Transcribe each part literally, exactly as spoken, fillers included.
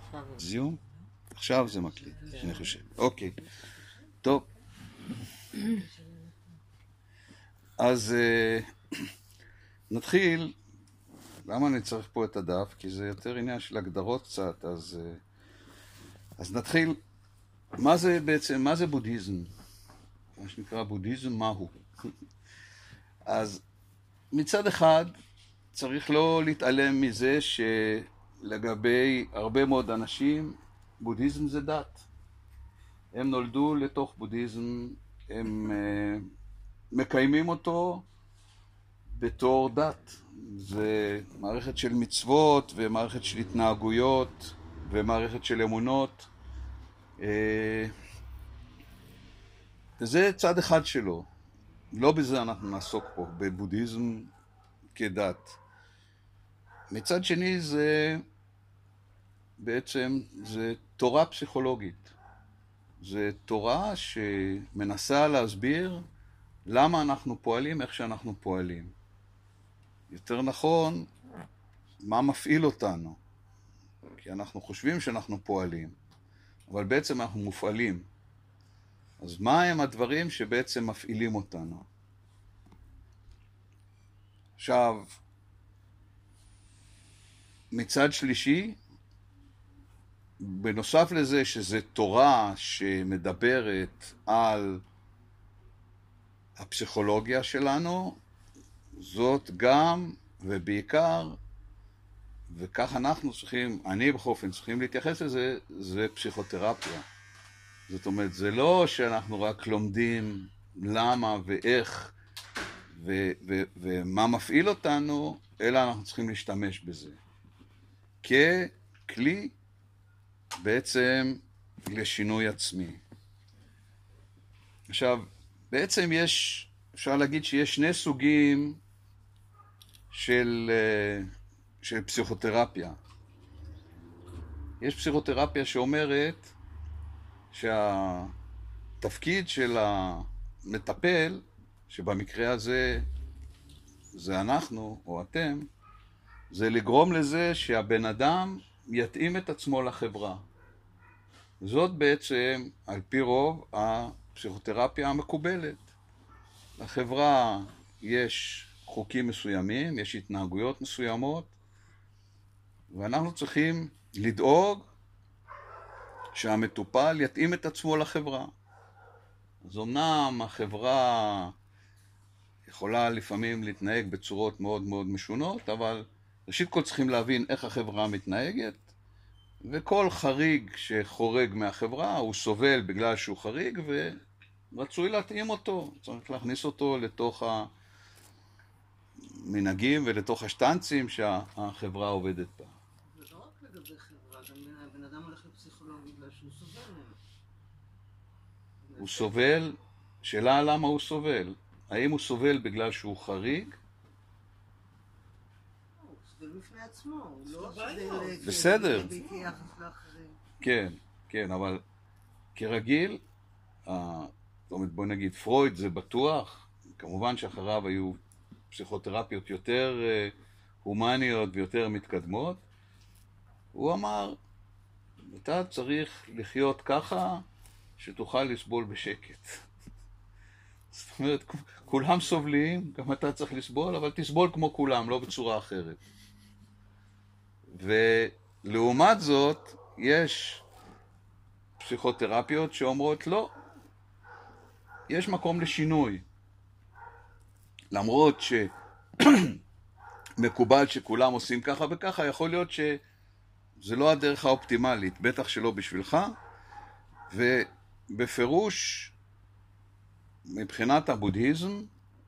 זיום? עכשיו זה מקליט, אני חושב. אוקיי, טוב. אז נתחיל. למה אני צריך פה את הדף? כי זה יותר עניין של הגדרות קצת. אז, אז נתחיל. מה זה בעצם, מה זה בודהיזם? מה שנקרא בודהיזם, מהו? אז מצד אחד צריך לא להתעלם מזה שלגבי הרבה מאוד אנשים בודהיזם זה דת. הם נולדו לתוך בודהיזם, הם uh, מקיימים אותו בתור דת. זה מערכת של מצוות ומערכת של התנהגויות ומערכת של אמונות. Uh, וזה צד אחד שלו. לא בזה אנחנו נעסוק פה, בבודהיזם כדת. מצד שני זה בעצם זה תורה פסיכולוגית. זה תורה שמנסה להסביר למה אנחנו פועלים, איך שאנחנו פועלים. יותר נכון, מה מפעיל אותנו. כי אנחנו חושבים שאנחנו פועלים, אבל בעצם אנחנו מופעלים. אז מה הם הדברים שבעצם מפעילים אותנו? עכשיו, מצד שלישי, בנוסף לזה שזה תורה שמדברת על הפסיכולוגיה שלנו, זאת גם ובעיקר, וכך אנחנו צריכים, אני בכל אופן צריכים להתייחס לזה, זה פסיכותרפיה. זאת אומרת, זה לא שאנחנו רק לומדים למה ואיך ו- ו- ומה מפעיל אותנו, אלא אנחנו צריכים להשתמש בזה. ככלי בעצם לשינוי עצמי. עכשיו, בעצם יש, אפשר להגיד שיש שני סוגים של, של פסיכותרפיה. יש פסיכותרפיה שאומרת שהתפקיד של המטפל, שבמקרה הזה זה אנחנו או אתם, זה לגרום לזה שהבן אדם יתאים את עצמו לחברה. זאת בעצם, על פי רוב, הפסיכותרפיה המקובלת. לחברה יש חוקים מסוימים, יש התנהגויות מסוימות, ואנחנו צריכים לדאוג שהמטופל יתאים את עצמו לחברה. אז אמנם החברה יכולה לפעמים להתנהג בצורות מאוד מאוד משונות, אבל ראשית כל צריכים להבין איך החברה מתנהגת, וכל חריג שחורג מהחברה הוא סובל בגלל שהוא חריג, ורצוי להתאים אותו, צריך להכניס אותו לתוך המנהגים ולתוך השטנצים שהחברה עובדת בה. זה לא רק לגבי חברה, גם בן אדם הולך לפסיכולוג בגלל שהוא סובל מהם. הוא סובל, שאלה למה הוא סובל. האם הוא סובל בגלל שהוא חריג? הוא סובל בפני עצמו, הוא לא סובל בסדר. ביחס לאחרים. כן, כן, אבל כרגיל, זאת אומרת, בוא נגיד, פרויד זה בטוח, כמובן שאחריו היו פסיכותרפיות יותר הומניות ויותר מתקדמות. הוא אמר, אתה צריך לחיות ככה שתוכל לסבול בשקט. זאת אומרת, כולם סובלים, גם אתה צריך לסבול, אבל תסבול כמו כולם, לא בצורה אחרת. ולעומת זאת, יש פסיכותרפיות שאומרות לא. יש מקום לשינוי. למרות שמקובל שכולם עושים ככה וככה, יכול להיות שזה לא הדרך האופטימלית, בטח שלא בשבילך, ובפירוש, מבחינת הבודהיזם,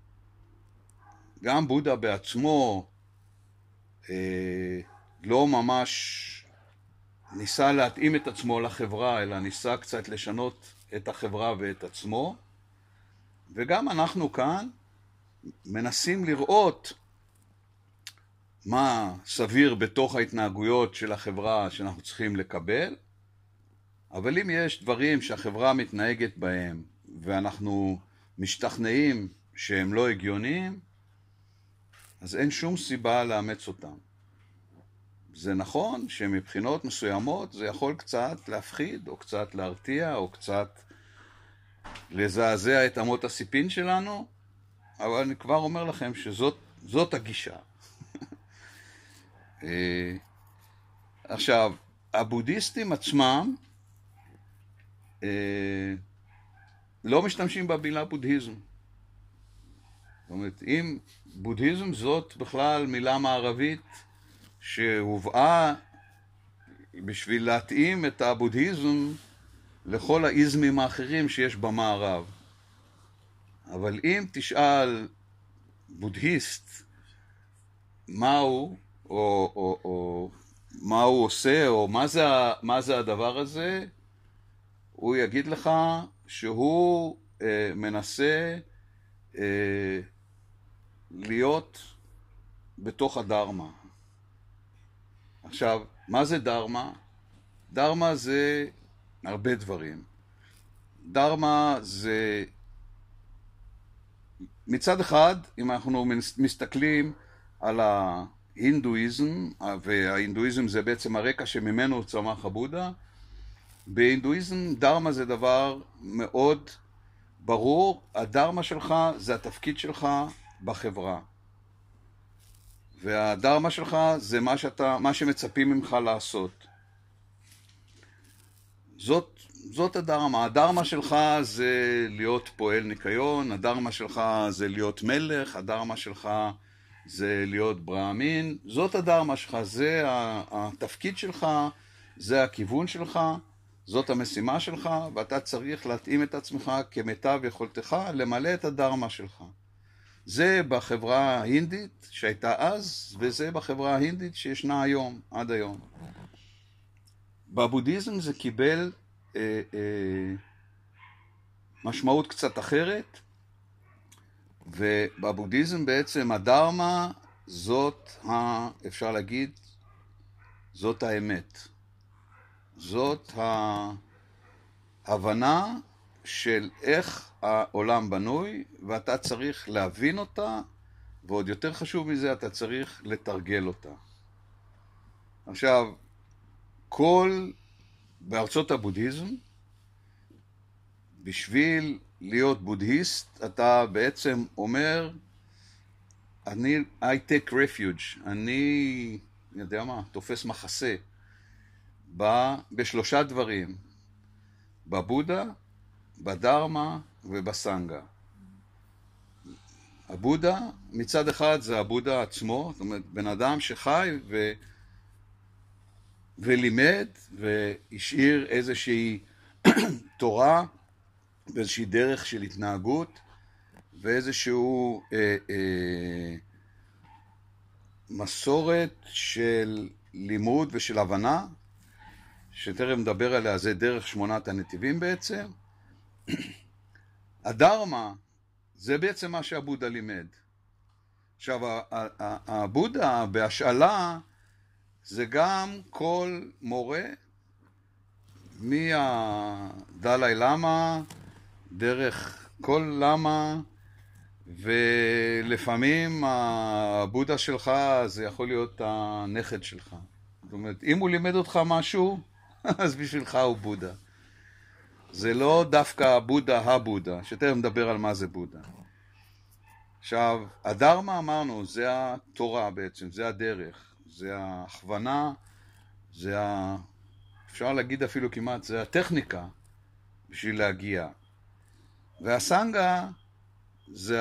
גם בודה בעצמו אה, לא ממש ניסה להתאים את עצמו לחברה, אלא ניסה קצת לשנות את החברה ואת עצמו. וגם אנחנו כאן מנסים לראות מה סביר בתוך ההתנהגויות של החברה שאנחנו צריכים לקבל, אבל אם יש דברים שהחברה מתנהגת בהם ואנחנו משתכנעים שהם לא הגיוניים, אז אין שום סיבה לאמץ אותם. זה נכון שמבחינות מסוימות זה יכול קצת להפחיד, או קצת להרתיע, או קצת לזעזע את אמות הסיפין שלנו, אבל אני כבר אומר לכם שזאת זאת הגישה. עכשיו, הבודהיסטים עצמם לא משתמשים במילה בודהיזם. זאת אומרת, אם בודהיזם זאת בכלל מילה מערבית שהובאה בשביל להתאים את הבודהיזם לכל האיזמים האחרים שיש במערב. אבל אם תשאל בודהיסט מהו, או, או, או מה הוא עושה, או מה זה, מה זה הדבר הזה, הוא יגיד לך שהוא אה, מנסה אה, להיות בתוך הדרמה. עכשיו, מה זה דרמה? דרמה זה הרבה דברים. דרמה זה, מצד אחד, אם אנחנו מסתכלים על ההינדואיזם, וההינדואיזם זה בעצם הרקע שממנו צמח הבודה, בהינדואיזם דרמה זה דבר מאוד ברור. הדרמה שלך זה התפקיד שלך בחברה. והדרמה שלך זה מה שאתה, מה שמצפים ממך לעשות. זאת, זאת הדרמה. הדרמה שלך זה להיות פועל ניקיון, הדרמה שלך זה להיות מלך, הדרמה שלך זה להיות ברהמין. זאת הדרמה שלך, זה התפקיד שלך, זה הכיוון שלך, זאת המשימה שלך, ואתה צריך להתאים את עצמך כמיטב יכולתך למלא את הדרמה שלך. זה בחברה ההינדית שהייתה אז, וזה בחברה ההינדית שישנה היום, עד היום. בבודהיזם זה קיבל אה, אה, משמעות קצת אחרת, ובבודהיזם בעצם הדרמה זאת, ה, אפשר להגיד, זאת האמת. זאת ההבנה של איך העולם בנוי, ואתה צריך להבין אותה, ועוד יותר חשוב מזה, אתה צריך לתרגל אותה. עכשיו, כל, בארצות הבודהיזם, בשביל להיות בודהיסט, אתה בעצם אומר, אני, I take refuge, אני, אני יודע מה, תופס מחסה, בא בשלושה דברים, בבודה, בדרמה ובסנגה. הבודה, מצד אחד זה הבודה עצמו, זאת אומרת, בן אדם שחי ו... ולימד והשאיר איזושהי תורה ואיזושהי דרך של התנהגות ואיזשהו אה, אה, מסורת של לימוד ושל הבנה, שתכף נדבר עליה, זה דרך שמונת הנתיבים בעצם. הדרמה זה בעצם מה שהבודה לימד. עכשיו, הבודה בהשאלה זה גם כל מורה, מהדלי למה, דרך כל למה, ולפעמים הבודה שלך זה יכול להיות הנכד שלך. זאת אומרת, אם הוא לימד אותך משהו, אז בשבילך הוא בודה. זה לא דווקא בודה הבודה, שתכף נדבר על מה זה בודה. עכשיו, הדרמה אמרנו, זה התורה בעצם, זה הדרך, זה ההכוונה, זה ה... אפשר להגיד אפילו כמעט, זה הטכניקה בשביל להגיע. והסנגה זה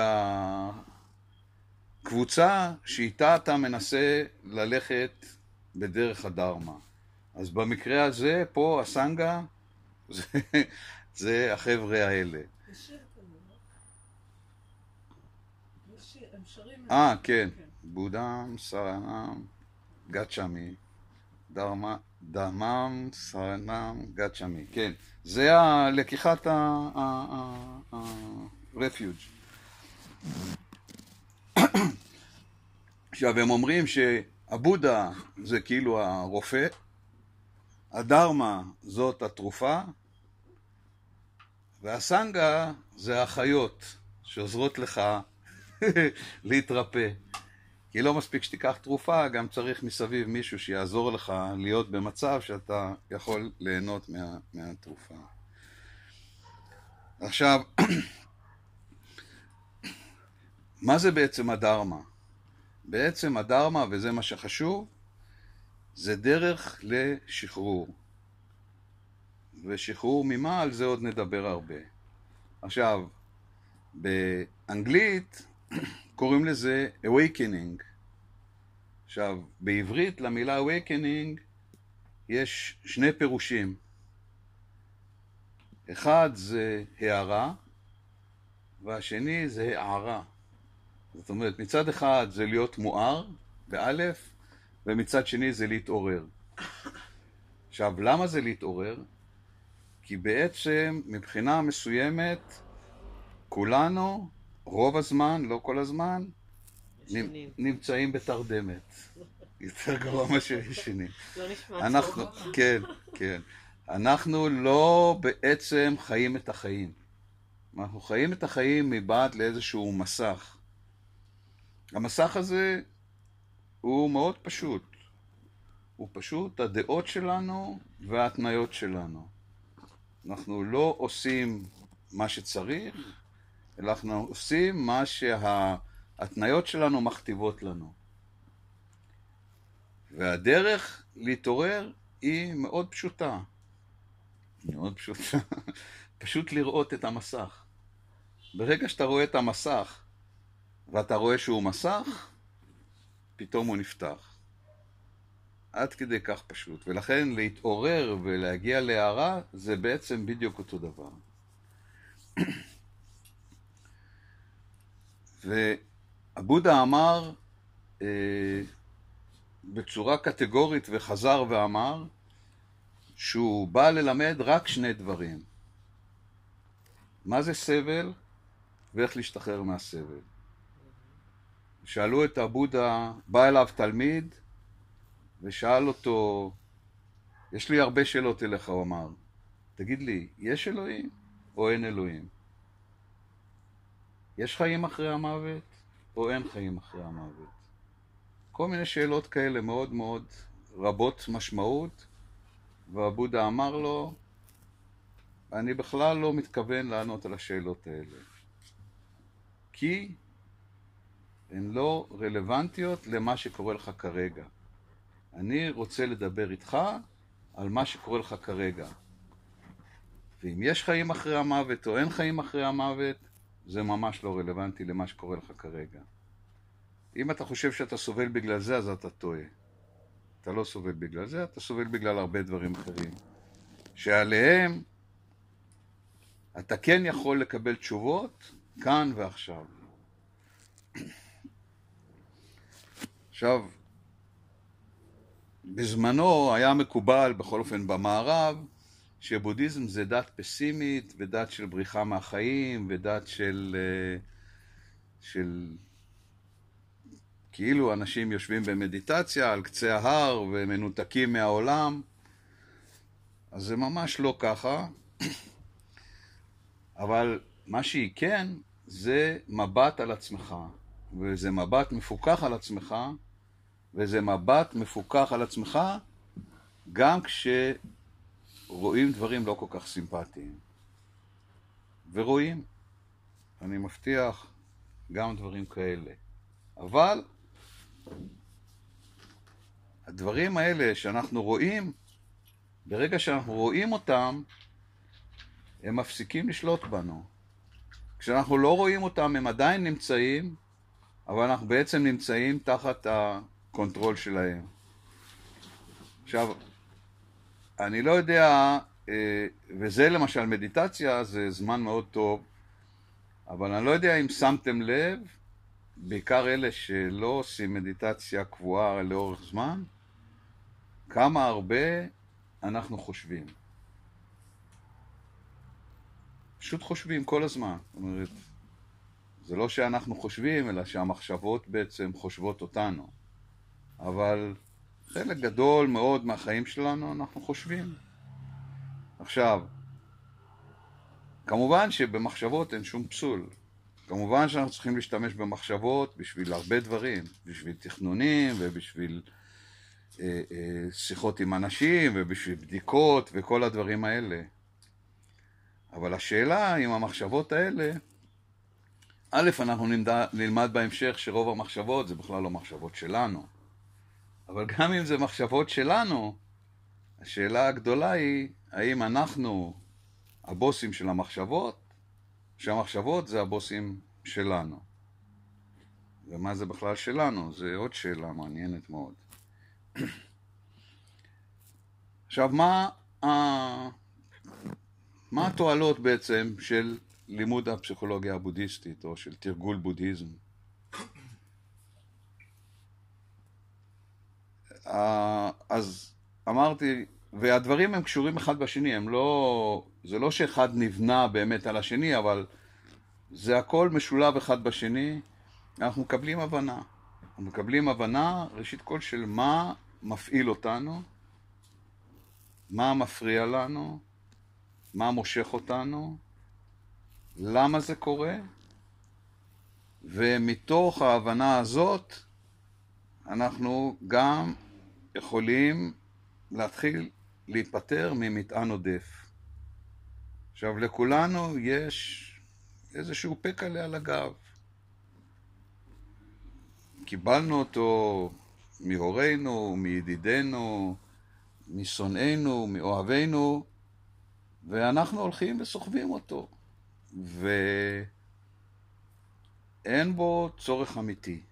הקבוצה שאיתה אתה מנסה ללכת בדרך הדרמה. אז במקרה הזה, פה הסנגה, זה, זה החבר'ה האלה. זה שיר כזה, לא? זה שיר, הם שרים... אה, כן. בודם, סרנם, גצ'מי. דרמה, דמם, סרנם, גצ'מי. כן. זה הלקיחת הרפיוג'. עכשיו, הם אומרים שהבודה זה כאילו הרופא, הדרמה זאת התרופה, והסנגה זה החיות שעוזרות לך להתרפא. כי לא מספיק שתיקח תרופה, גם צריך מסביב מישהו שיעזור לך להיות במצב שאתה יכול ליהנות מה, מהתרופה. עכשיו, מה זה בעצם הדרמה? בעצם הדרמה, וזה מה שחשוב, זה דרך לשחרור. ושחרור ממה, על זה עוד נדבר הרבה. עכשיו, באנגלית קוראים לזה awakening. עכשיו, בעברית למילה awakening יש שני פירושים. אחד זה הערה, והשני זה הערה. זאת אומרת, מצד אחד זה להיות מואר, באלף, ומצד שני זה להתעורר. עכשיו, למה זה להתעורר? כי בעצם, מבחינה מסוימת, כולנו, רוב הזמן, לא כל הזמן, נמצאים בתרדמת. יותר גרוע מה שישנים. לא נשמע אנחנו, טוב. כן, כן. אנחנו לא בעצם חיים את החיים. אנחנו חיים את החיים מבעד לאיזשהו מסך. המסך הזה הוא מאוד פשוט. הוא פשוט הדעות שלנו וההתניות שלנו. אנחנו לא עושים מה שצריך, אלא אנחנו עושים מה שההתניות שלנו מכתיבות לנו. והדרך להתעורר היא מאוד פשוטה. היא מאוד פשוטה. פשוט לראות את המסך. ברגע שאתה רואה את המסך, ואתה רואה שהוא מסך, פתאום הוא נפתח. עד כדי כך פשוט. ולכן להתעורר ולהגיע להערה, זה בעצם בדיוק אותו דבר. והבודה אמר, אה, בצורה קטגורית וחזר ואמר, שהוא בא ללמד רק שני דברים. מה זה סבל ואיך להשתחרר מהסבל. שאלו את הבודה, בא אליו תלמיד ושאל אותו, יש לי הרבה שאלות אליך, הוא אמר, תגיד לי, יש אלוהים או אין אלוהים? יש חיים אחרי המוות או אין חיים אחרי המוות? כל מיני שאלות כאלה מאוד מאוד רבות משמעות, והבודה אמר לו, אני בכלל לא מתכוון לענות על השאלות האלה. כי הן לא רלוונטיות למה שקורה לך כרגע. אני רוצה לדבר איתך על מה שקורה לך כרגע. ואם יש חיים אחרי המוות או אין חיים אחרי המוות, זה ממש לא רלוונטי למה שקורה לך כרגע. אם אתה חושב שאתה סובל בגלל זה, אז אתה טועה. אתה לא סובל בגלל זה, אתה סובל בגלל הרבה דברים אחרים. שעליהם אתה כן יכול לקבל תשובות כאן ועכשיו. עכשיו, בזמנו היה מקובל, בכל אופן במערב, שבודהיזם זה דת פסימית, ודת של בריחה מהחיים, ודת של, של כאילו אנשים יושבים במדיטציה על קצה ההר ומנותקים מהעולם. אז זה ממש לא ככה. אבל מה שהיא כן, זה מבט על עצמך, וזה מבט מפוקח על עצמך, וזה מבט מפוקח על עצמך, גם כשרואים דברים לא כל כך סימפטיים. ורואים, אני מבטיח, גם דברים כאלה. אבל הדברים האלה שאנחנו רואים, ברגע שאנחנו רואים אותם, הם מפסיקים לשלוט בנו. כשאנחנו לא רואים אותם, הם עדיין נמצאים, אבל אנחנו בעצם נמצאים תחת הקונטרול שלהם. עכשיו, אני לא יודע, וזה למשל מדיטציה, זה זמן מאוד טוב, אבל אני לא יודע אם שמתם לב, בעיקר אלה שלא עושים מדיטציה קבועה לאורך זמן, כמה הרבה אנחנו חושבים. פשוט חושבים כל הזמן. זאת אומרת, זה לא שאנחנו חושבים, אלא שהמחשבות בעצם חושבות אותנו. אבל חלק גדול מאוד מהחיים שלנו אנחנו חושבים. עכשיו, כמובן שבמחשבות אין שום פסול. כמובן שאנחנו צריכים להשתמש במחשבות בשביל הרבה דברים, בשביל תכנונים ובשביל אה, אה, שיחות עם אנשים ובשביל בדיקות וכל הדברים האלה. אבל השאלה עם המחשבות האלה, א', אנחנו נלמד, נלמד בהמשך שרוב המחשבות זה בכלל לא מחשבות שלנו. אבל גם אם זה מחשבות שלנו, השאלה הגדולה היא, האם אנחנו הבוסים של המחשבות, שהמחשבות זה הבוסים שלנו. ומה זה בכלל שלנו? זה עוד שאלה מעניינת מאוד. עכשיו, מה, מה התועלות בעצם של לימוד הפסיכולוגיה הבודהיסטית, או של תרגול בודהיזם? אז אמרתי, והדברים הם קשורים אחד בשני, הם לא, זה לא שאחד נבנה באמת על השני, אבל זה הכל משולב אחד בשני. אנחנו מקבלים הבנה. אנחנו מקבלים הבנה, ראשית כל, של מה מפעיל אותנו, מה מפריע לנו, מה מושך אותנו, למה זה קורה, ומתוך ההבנה הזאת אנחנו גם יכולים להתחיל להיפטר ממטען עודף. עכשיו, לכולנו יש איזשהו פקלה על הגב. קיבלנו אותו מהורינו, מידידינו, משונאינו, מאוהבינו, ואנחנו הולכים וסוחבים אותו. ואין בו צורך אמיתי.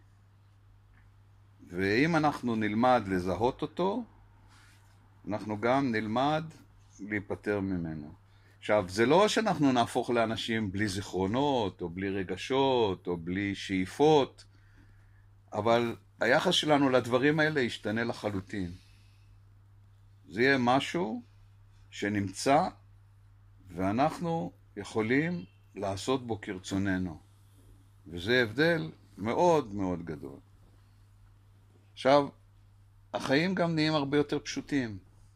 ואם אנחנו נלמד לזהות אותו, אנחנו גם נלמד להיפטר ממנו. עכשיו, זה לא שאנחנו נהפוך לאנשים בלי זיכרונות, או בלי רגשות, או בלי שאיפות, אבל היחס שלנו לדברים האלה ישתנה לחלוטין. זה יהיה משהו שנמצא, ואנחנו יכולים לעשות בו כרצוננו. וזה הבדל מאוד מאוד גדול. עכשיו, החיים גם נהיים הרבה יותר פשוטים.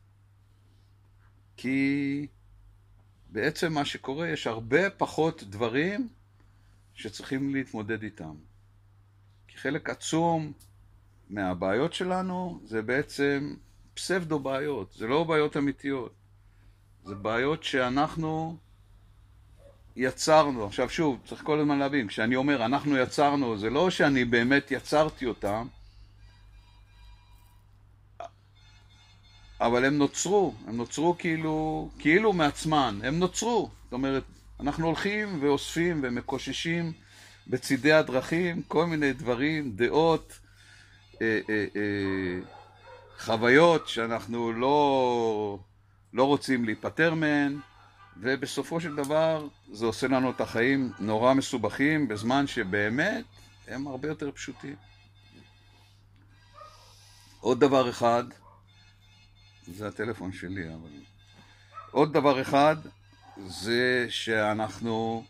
כי בעצם מה שקורה, יש הרבה פחות דברים שצריכים להתמודד איתם. כי חלק עצום מהבעיות שלנו זה בעצם פסבדו בעיות, זה לא בעיות אמיתיות. זה בעיות שאנחנו יצרנו. עכשיו שוב, צריך כל הזמן להבין, כשאני אומר אנחנו יצרנו, זה לא שאני באמת יצרתי אותם, אבל הם נוצרו, הם נוצרו כאילו, כאילו מעצמן, הם נוצרו. זאת אומרת, אנחנו הולכים ואוספים ומקוששים בצידי הדרכים כל מיני דברים, דעות, אה, אה, אה, חוויות שאנחנו לא, לא רוצים להיפטר מהן, ובסופו של דבר זה עושה לנו את החיים נורא מסובכים, בזמן שבאמת הם הרבה יותר פשוטים. עוד דבר אחד, זה הטלפון שלי, אבל עוד דבר אחד זה שאנחנו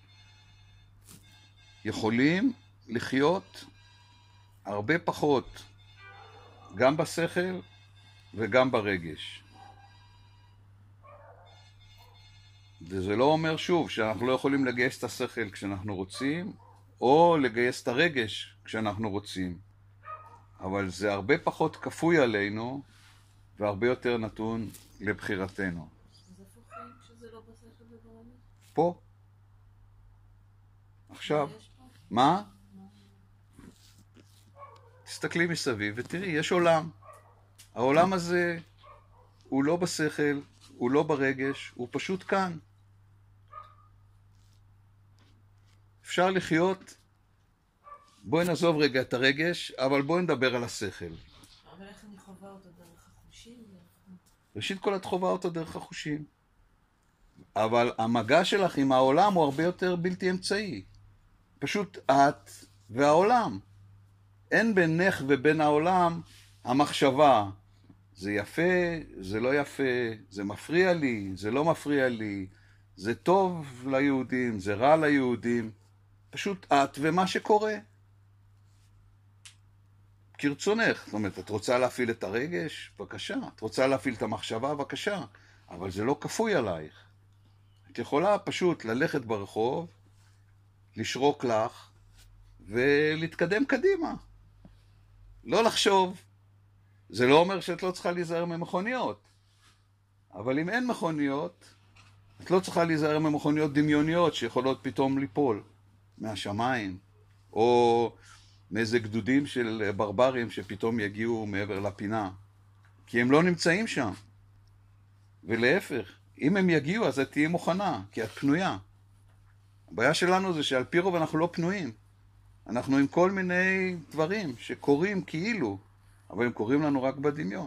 יכולים לחיות הרבה פחות גם בשכל וגם ברגש. וזה לא אומר שוב שאנחנו לא יכולים לגייס את השכל כשאנחנו רוצים, או לגייס את הרגש כשאנחנו רוצים. אבל זה הרבה פחות כפוי עלינו, והרבה יותר נתון לבחירתנו. אז איפה חיים כשזה לא בשכל וברגש? פה. עכשיו. מה? תסתכלי מסביב ותראי, יש עולם. העולם הזה הוא לא בשכל, הוא לא ברגש, הוא פשוט כאן. אפשר לחיות, בואי נעזוב רגע את הרגש, אבל בואי נדבר על השכל. אבל איך אני חווה אותו דרך החושים? ראשית כל את חווה אותו דרך החושים. אבל המגע שלך עם העולם הוא הרבה יותר בלתי אמצעי. פשוט את והעולם. אין בינך ובין העולם המחשבה. זה יפה, זה לא יפה, זה מפריע לי, זה לא מפריע לי, זה טוב ליהודים, זה רע ליהודים. פשוט את ומה שקורה. כרצונך. זאת אומרת, את רוצה להפעיל את הרגש? בבקשה. את רוצה להפעיל את המחשבה? בבקשה. אבל זה לא כפוי עלייך. את יכולה פשוט ללכת ברחוב לשרוק לך ולהתקדם קדימה. לא לחשוב. זה לא אומר שאת לא צריכה להיזהר ממכוניות. אבל אם אין מכוניות, את לא צריכה להיזהר ממכוניות דמיוניות שיכולות פתאום ליפול מהשמיים, או מאיזה גדודים של ברברים שפתאום יגיעו מעבר לפינה. כי הם לא נמצאים שם. ולהפך, אם הם יגיעו אז את תהיה מוכנה, כי את פנויה. הבעיה שלנו זה שעל פי רוב אנחנו לא פנויים. אנחנו עם כל מיני דברים שקורים כאילו, אבל הם קורים לנו רק בדמיון.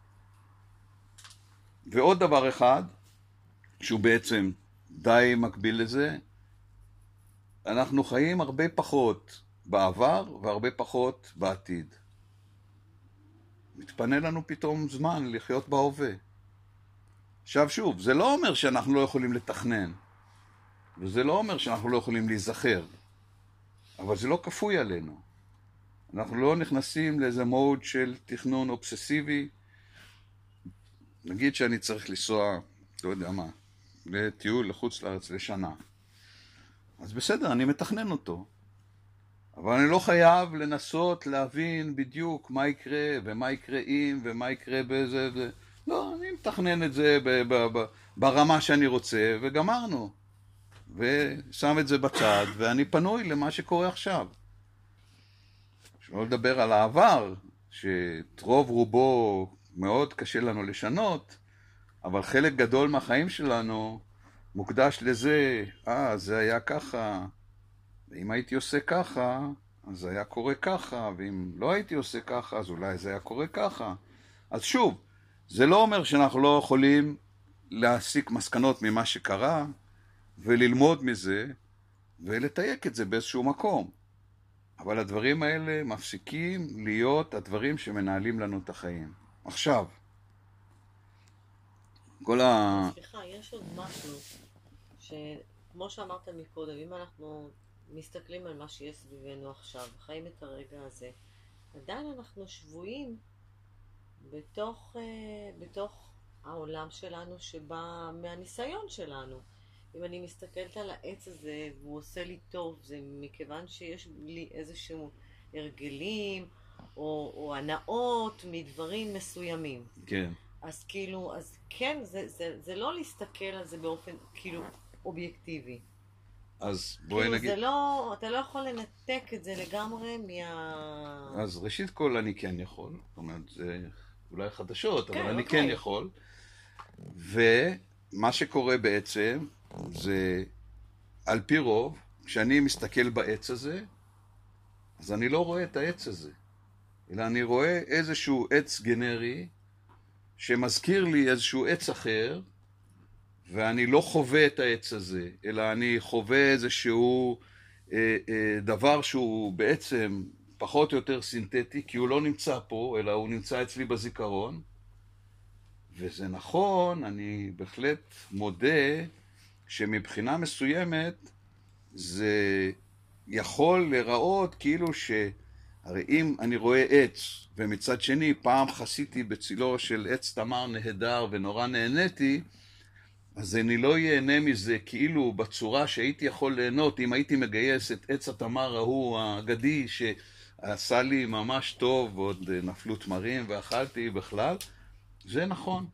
ועוד דבר אחד, שהוא בעצם די מקביל לזה, אנחנו חיים הרבה פחות בעבר והרבה פחות בעתיד. מתפנה לנו פתאום זמן לחיות בהווה. עכשיו שוב, זה לא אומר שאנחנו לא יכולים לתכנן, וזה לא אומר שאנחנו לא יכולים להיזכר, אבל זה לא כפוי עלינו. אנחנו לא נכנסים לאיזה מוד של תכנון אובססיבי. נגיד שאני צריך לנסוע, לא יודע מה, לטיול לחוץ לארץ לשנה. אז בסדר, אני מתכנן אותו. אבל אני לא חייב לנסות להבין בדיוק מה יקרה, ומה יקרה אם, ומה יקרה בזה, זה. לא, אני מתכנן את זה ב- ב- ב- ברמה שאני רוצה, וגמרנו. ושם את זה בצד, ואני פנוי למה שקורה עכשיו. שלא לדבר על העבר, שאת רוב רובו מאוד קשה לנו לשנות, אבל חלק גדול מהחיים שלנו מוקדש לזה, אה, זה היה ככה, ואם הייתי עושה ככה, אז זה היה קורה ככה, ואם לא הייתי עושה ככה, אז אולי זה היה קורה ככה. אז שוב, זה לא אומר שאנחנו לא יכולים להסיק מסקנות ממה שקרה, וללמוד מזה, ולתייק את זה באיזשהו מקום. אבל הדברים האלה מפסיקים להיות הדברים שמנהלים לנו את החיים. עכשיו, כל ה... סליחה, יש עוד משהו, שכמו שאמרת מקודם, אם אנחנו מסתכלים על מה שיש סביבנו עכשיו, חיים את הרגע הזה, עדיין אנחנו שבויים בתוך, בתוך העולם שלנו שבא מהניסיון שלנו. אם אני מסתכלת על העץ הזה והוא עושה לי טוב, זה מכיוון שיש לי איזשהו הרגלים או, או הנאות מדברים מסוימים. כן. אז כאילו, אז כן, זה, זה, זה לא להסתכל על זה באופן כאילו אובייקטיבי. אז בואי כאילו נגיד... זה לא, אתה לא יכול לנתק את זה לגמרי מה... אז ראשית כל אני כן יכול, זאת אומרת, זה אולי חדשות, כן, אבל אני אוקיי. כן יכול. ומה שקורה בעצם, זה על פי רוב, כשאני מסתכל בעץ הזה, אז אני לא רואה את העץ הזה, אלא אני רואה איזשהו עץ גנרי, שמזכיר לי איזשהו עץ אחר, ואני לא חווה את העץ הזה, אלא אני חווה איזשהו אה, אה, דבר שהוא בעצם פחות או יותר סינתטי, כי הוא לא נמצא פה, אלא הוא נמצא אצלי בזיכרון. וזה נכון, אני בהחלט מודה שמבחינה מסוימת זה יכול לראות כאילו ש... הרי אם אני רואה עץ, ומצד שני פעם חסיתי בצילו של עץ תמר נהדר ונורא נהניתי, אז אני לא ייהנה מזה כאילו בצורה שהייתי יכול ליהנות אם הייתי מגייס את עץ התמר ההוא האגדי שעשה לי ממש טוב, ועוד נפלו תמרים ואכלתי בכלל. זה נכון.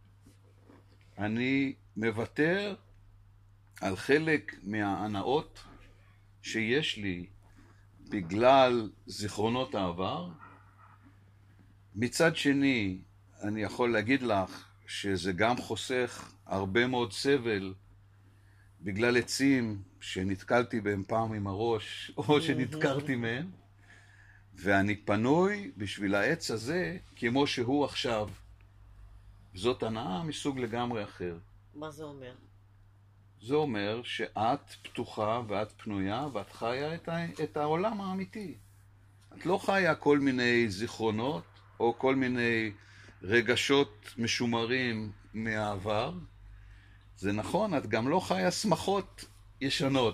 אני מוותר על חלק מההנאות שיש לי בגלל זיכרונות העבר. מצד שני, אני יכול להגיד לך שזה גם חוסך הרבה מאוד סבל בגלל עצים שנתקלתי בהם פעם עם הראש או שנתקרתי מהם, ואני פנוי בשביל העץ הזה כמו שהוא עכשיו. זאת הנאה מסוג לגמרי אחר. מה זה אומר? זה אומר שאת פתוחה ואת פנויה ואת חיה את, ה... את העולם האמיתי. את לא חיה כל מיני זיכרונות או כל מיני רגשות משומרים מהעבר. זה נכון, את גם לא חיה שמחות ישנות.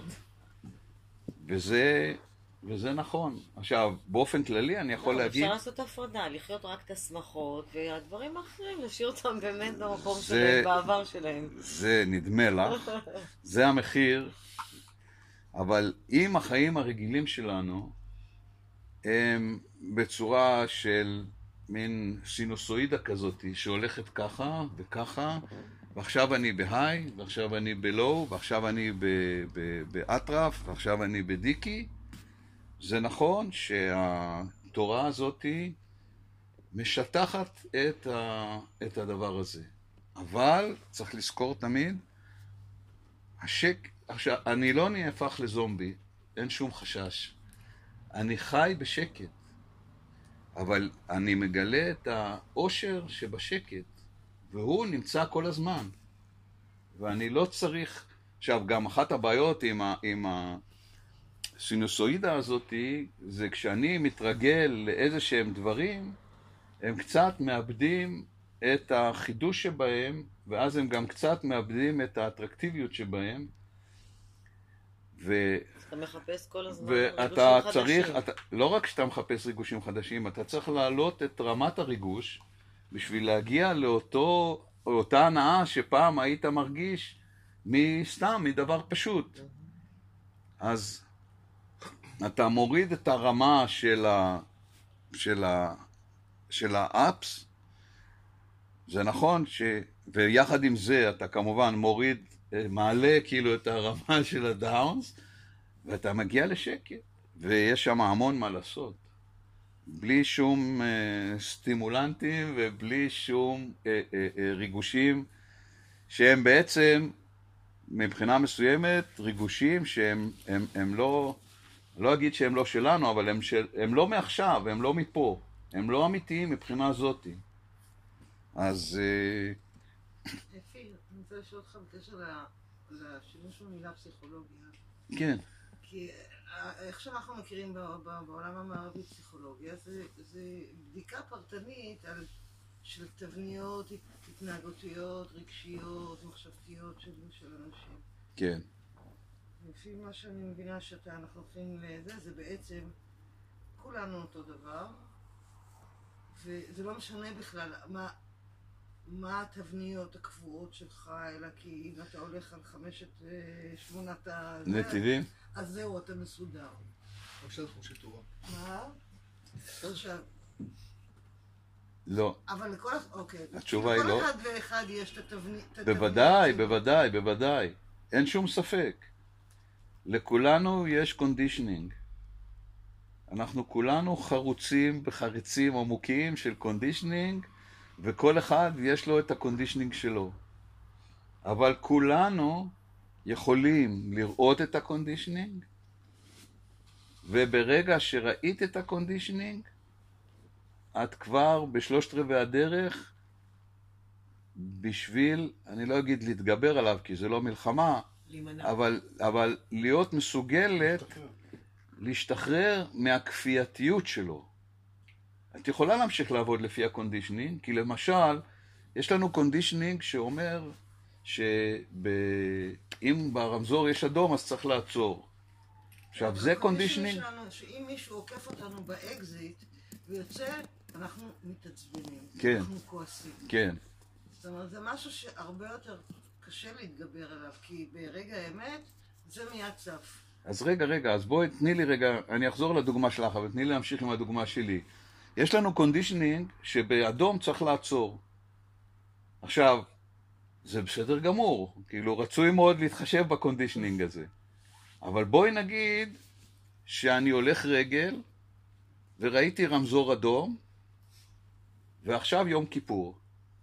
וזה, וזה נכון. עכשיו, באופן כללי אני יכול לא, להגיד... אפשר לעשות הפרדה, לחיות רק את השמחות, והדברים האחרים, להשאיר אותם באמת במקום זה- שלהם, בעבר שלהם. זה נדמה לך. זה המחיר. אבל אם החיים הרגילים שלנו הם בצורה של מין סינוסואידה כזאת שהולכת ככה וככה, ועכשיו אני בהיי, ועכשיו אני בלואו, ועכשיו אני באטרף, ועכשיו אני בדיקי, זה נכון שהתורה הזאת משטחת את, ה, את הדבר הזה. אבל צריך לזכור תמיד, השק, עכשיו, אני לא נהפך לזומבי, אין שום חשש. אני חי בשקט, אבל אני מגלה את האושר שבשקט, והוא נמצא כל הזמן. ואני לא צריך... עכשיו, גם אחת הבעיות עם, ה, עם הסינוסואידה הזאת, זה כשאני מתרגל לאיזה שהם דברים, הם קצת מאבדים את החידוש שבהם, ואז הם גם קצת מאבדים את האטרקטיביות שבהם. ו... אתה מחפש כל הזמן ואתה ריגושים צריך, חדשים. אתה, לא רק שאתה מחפש ריגושים חדשים, אתה צריך להעלות את רמת הריגוש בשביל להגיע לאותו, לאותה הנאה שפעם היית מרגיש מסתם, מדבר פשוט. אז אתה מוריד את הרמה של ה... של ה... של האפס, זה נכון ש... ויחד עם זה אתה כמובן מוריד, מעלה כאילו את הרמה של הדאונס, ואתה מגיע לשקט, ויש שם המון מה לעשות. בלי שום אה, סטימולנטים ובלי שום אה, אה, אה, ריגושים, שהם בעצם, מבחינה מסוימת, ריגושים שהם הם, הם לא, לא אגיד שהם לא שלנו, אבל הם, של, הם לא מעכשיו, הם לא מפה. הם לא אמיתיים מבחינה הזאת. אז... אפי, אני רוצה לשאול אותך בקשר לשימוש במילה פסיכולוגיה. כן. כי איך שאנחנו מכירים בעולם המערבי פסיכולוגיה, זה, זה בדיקה פרטנית על, של תבניות התנהגותיות, רגשיות, מחשבתיות של, של אנשים. כן. לפי מה שאני מבינה שאתה אנחנו הולכים לזה, זה בעצם כולנו אותו דבר. וזה לא משנה בכלל מה, מה התבניות הקבועות שלך, אלא כי אם אתה הולך על חמשת, שמונת ה... נתיבים? אז זהו, אתה מסודר. עכשיו חושי תורה. מה? עכשיו... לא. אבל לכל... אוקיי. התשובה היא לא. לכל אחד ואחד יש את התבנית... בוודאי, בוודאי, בוודאי. אין שום ספק. לכולנו יש קונדישנינג. אנחנו כולנו חרוצים בחריצים עמוקים של קונדישנינג, וכל אחד יש לו את הקונדישנינג שלו. אבל כולנו יכולים לראות את הקונדישנינג, וברגע שראית את הקונדישנינג, את כבר בשלושת רבעי הדרך, בשביל, אני לא אגיד להתגבר עליו, כי זה לא מלחמה, אבל, אבל להיות מסוגלת להשתחרר מהכפייתיות שלו. את יכולה להמשיך לעבוד לפי הקונדישנינג, כי למשל, יש לנו קונדישנינג שאומר שאם ברמזור יש אדום, אז צריך לעצור. עכשיו, זה קונדישנינג... שאם מישהו עוקף אותנו באקזיט ויוצא, אנחנו מתעצבנים. כן. אנחנו כועסים. כן. זאת אומרת, זה משהו שהרבה יותר קשה להתגבר עליו, כי ברגע האמת זה מיד צף. אז רגע, רגע, אז בואי, תני לי רגע, אני אחזור לדוגמה שלך, אבל תני לי להמשיך עם הדוגמה שלי. יש לנו קונדישנינג שבאדום צריך לעצור. עכשיו, זה בסדר גמור, כאילו רצוי מאוד להתחשב בקונדישנינג הזה. אבל בואי נגיד שאני הולך רגל וראיתי רמזור אדום, ועכשיו יום כיפור.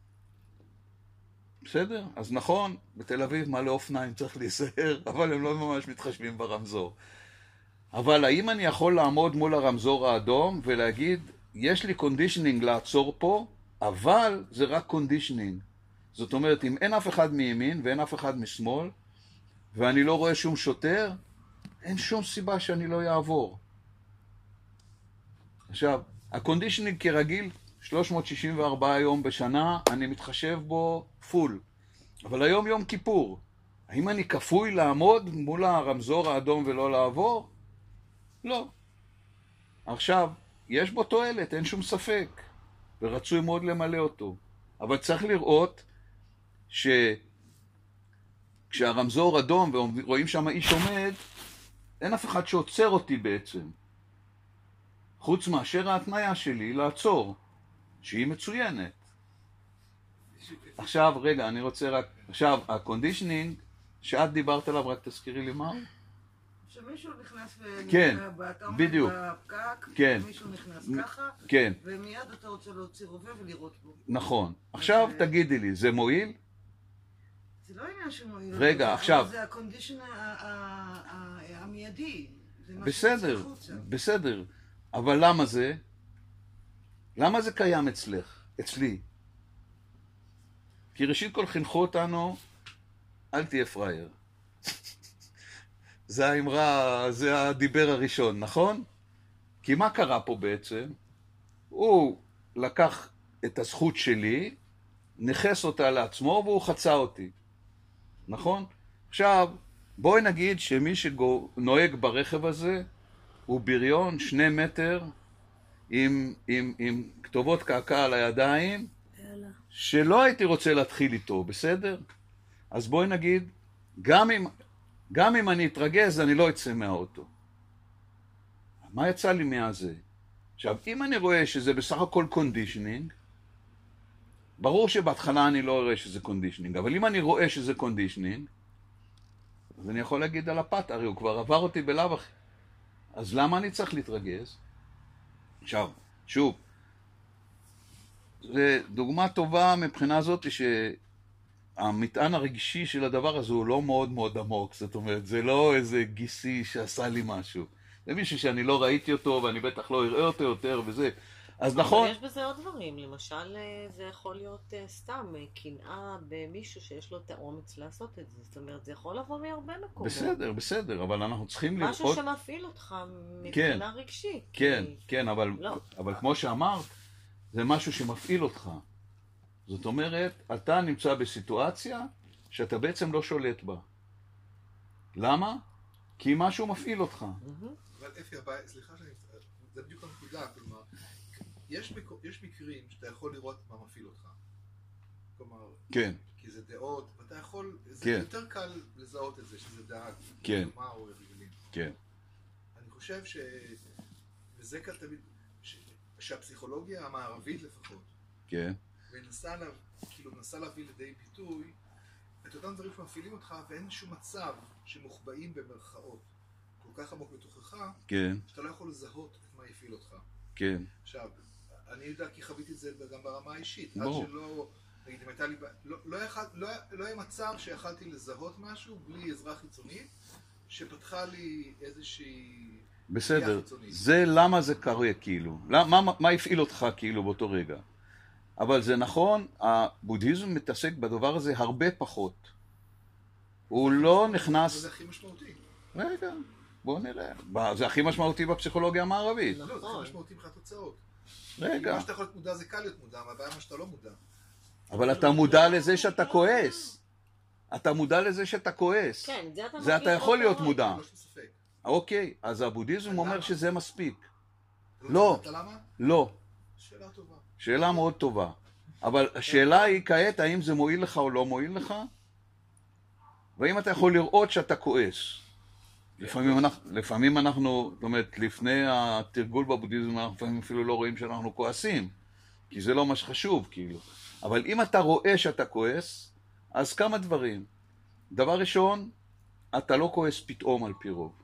בסדר? אז נכון, בתל אביב מלא אופניים צריך להיזהר, אבל הם לא ממש מתחשבים ברמזור. אבל האם אני יכול לעמוד מול הרמזור האדום ולהגיד, יש לי קונדישנינג לעצור פה, אבל זה רק קונדישנינג. זאת אומרת, אם אין אף אחד מימין ואין אף אחד משמאל, ואני לא רואה שום שוטר, אין שום סיבה שאני לא יעבור. עכשיו, הקונדישנינג כרגיל, שלוש מאות שישים וארבעה יום בשנה, אני מתחשב בו פול. אבל היום יום כיפור. האם אני כפוי לעמוד מול הרמזור האדום ולא לעבור? לא. עכשיו, יש בו תועלת, אין שום ספק. ורצוי מאוד למלא אותו. אבל צריך לראות שכשהרמזור אדום ורואים שם איש עומד, אין אף אחד שעוצר אותי בעצם. חוץ מאשר ההתניה שלי לעצור, שהיא מצוינת. עכשיו, רגע, אני רוצה רק... עכשיו, הקונדישנינג, שאת דיברת עליו, רק תזכירי לי מה? שמישהו נכנס כן, ואתה עומד בדיוק. בפקק, כן. ומישהו נכנס ככה, כן, ומיד אתה רוצה להוציא רובה ולירות בו. נכון. עכשיו אז- תגידי לי, זה מועיל? זה לא עניין שמועיל. רגע, אבל עכשיו. זה הקונדישן ה- ה- ה- המיידי. זה מה בסדר, שיוצא החוצה. בסדר. אבל למה זה? למה זה קיים אצלך? אצלי? כי ראשית כל חינכו אותנו, אל תהיה פרייר. זה האמרה, זה הדיבר הראשון, נכון? כי מה קרה פה בעצם? הוא לקח את הזכות שלי, נכס אותה לעצמו והוא חצה אותי. נכון? עכשיו, בואי נגיד שמי שנוהג ברכב הזה הוא בריון שני מטר עם, עם, עם כתובות קעקע על הידיים שלא הייתי רוצה להתחיל איתו, בסדר? אז בואי נגיד, גם אם, גם אם אני אתרגז, אני לא אצא מהאוטו. מה יצא לי מהזה? עכשיו, אם אני רואה שזה בסך הכל קונדישנינג, ברור שבהתחלה אני לא רואה שזה קונדישנינג, אבל אם אני רואה שזה קונדישנינג, אז אני יכול להגיד על הפת, הרי הוא כבר עבר אותי בלאו הכי. אז למה אני צריך להתרגז? עכשיו, שוב, זו דוגמה טובה מבחינה זאת שהמטען הרגשי של הדבר הזה הוא לא מאוד מאוד עמוק, זאת אומרת, זה לא איזה גיסי שעשה לי משהו. זה מישהו שאני לא ראיתי אותו ואני בטח לא אראה אותו יותר וזה. אז נכון. אבל יש בזה עוד דברים, למשל זה יכול להיות סתם קנאה במישהו שיש לו את האומץ לעשות את זה, זאת אומרת זה יכול לבוא מהרבה מקומות. בסדר, בסדר, אבל אנחנו צריכים לראות... משהו שמפעיל אותך מבחינה רגשית. כן, כי... כן, אבל, לא. אבל כמו שאמרת, זה משהו שמפעיל אותך. זאת אומרת, אתה נמצא בסיטואציה שאתה בעצם לא שולט בה. למה? כי משהו מפעיל אותך. אבל אפי, הבעיה, סליחה שאני... זה בדיוק הנקודה, כלומר, יש, מק... יש מקרים שאתה יכול לראות מה מפעיל אותך. כלומר, כן. כי זה דעות, ואתה יכול, זה כן. יותר קל לזהות את זה, שזה דעה, כן. מה או הרגלים. כן. אני חושב ש... וזה כאן תמיד, ש... שהפסיכולוגיה המערבית לפחות, כן. ונסה לה... כאילו נסה להביא לידי ביטוי את אותם דברים שמפעילים אותך, ואין שום מצב שמוחבאים במרכאות כל כך עמוק בתוכך, כן. שאתה לא יכול לזהות את מה יפעיל אותך. כן. עכשיו, אני יודע כי חוויתי את זה גם ברמה האישית. ברור. עד שלא, נגיד, אם הייתה לי, לא, לא, יכול, לא, לא היה מצב שיכלתי לזהות משהו בלי עזרה חיצונית, שפתחה לי איזושהי... בסדר. חיצונית. זה למה זה קורה כאילו. למה, מה, מה הפעיל אותך כאילו באותו רגע. אבל זה נכון, הבודהיזם מתעסק בדבר הזה הרבה פחות. הוא לא נכנס... זה הכי משמעותי. רגע, בואו נראה. זה הכי משמעותי בפסיכולוגיה המערבית. לא, זה הכי משמעותי מבחינת תוצאות. רגע. מה שאתה יכול להיות מודע זה קל להיות מודע, אבל הבעיה מה שאתה לא מודע. אבל אתה מודע לזה שאתה כועס. אתה מודע לזה שאתה כועס. כן, זה אתה זה אתה מרגיש יכול באותו להיות רגע. מודע. לא שום ספק. אוקיי, אז הבודהיזם אומר למה? שזה מספיק. אתה לא. אתה למה? לא. שאלה טובה. שאלה מאוד טובה. אבל השאלה היא כעת, האם זה מועיל לך או לא מועיל לך? והאם אתה יכול לראות שאתה כועס? לפעמים אנחנו, לפעמים אנחנו, זאת אומרת, לפני התרגול בבודהיזם, אנחנו לפעמים אפילו לא רואים שאנחנו כועסים, כי זה לא מה שחשוב, כאילו. אבל אם אתה רואה שאתה כועס, אז כמה דברים. דבר ראשון, אתה לא כועס פתאום על פי רוב.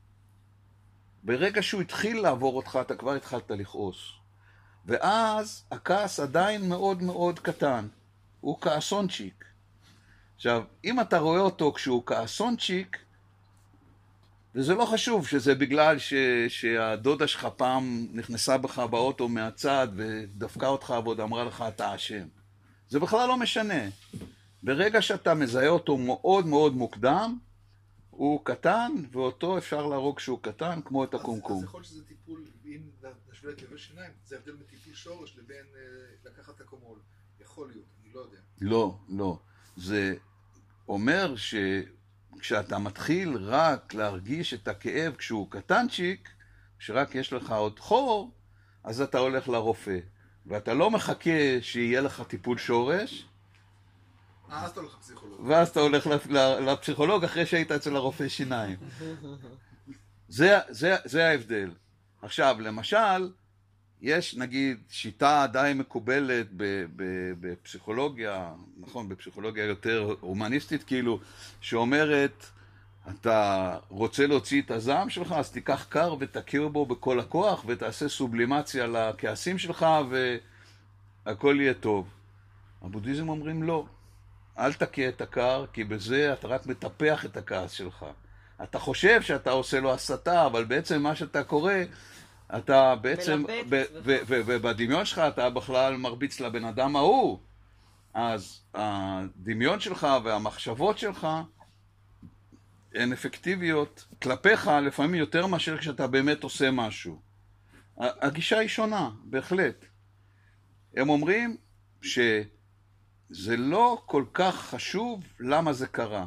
ברגע שהוא התחיל לעבור אותך, אתה כבר התחלת לכעוס. ואז הכעס עדיין מאוד מאוד קטן. הוא כעסונצ'יק. עכשיו, אם אתה רואה אותו כשהוא כעסונצ'יק, וזה לא חשוב שזה בגלל ש, שהדודה שלך פעם נכנסה בך באוטו מהצד ודפקה אותך ועוד אמרה לך אתה אשם. זה בכלל לא משנה. ברגע שאתה מזהה אותו מאוד מאוד מוקדם, הוא קטן, ואותו אפשר להרוג שהוא קטן, כמו את הקומקום. אז יכול להיות שזה טיפול, אם נשווה לכאבי שיניים, זה הבדל מטיפול שורש לבין אה, לקחת אקמול. יכול להיות, אני לא יודע. לא, לא. זה אומר שכשאתה מתחיל רק להרגיש את הכאב כשהוא קטנצ'יק, כשרק יש לך עוד חור, אז אתה הולך לרופא. ואתה לא מחכה שיהיה לך טיפול שורש, אה, אז אתה הולך לפסיכולוג. ואז אתה הולך לפסיכולוג אחרי שהיית אצל הרופא שיניים. זה, זה, זה ההבדל. עכשיו, למשל, יש נגיד שיטה די מקובלת בפסיכולוגיה, נכון, בפסיכולוגיה יותר הומניסטית, כאילו, שאומרת, אתה רוצה להוציא את הזעם שלך, אז תיקח קר ותכיר בו בכל הכוח, ותעשה סובלימציה לכעסים שלך, והכל יהיה טוב. הבודהיזם אומרים לא, אל תכה את הקר, כי בזה אתה רק מטפח את הכעס שלך. אתה חושב שאתה עושה לו הסתה, אבל בעצם מה שאתה קורא, אתה בעצם, ובדמיון שלך אתה בכלל מרביץ לבן אדם ההוא. אז הדמיון שלך והמחשבות שלך הן אפקטיביות כלפיך לפעמים יותר מאשר כשאתה באמת עושה משהו. הגישה היא שונה, בהחלט. הם אומרים שזה לא כל כך חשוב למה זה קרה.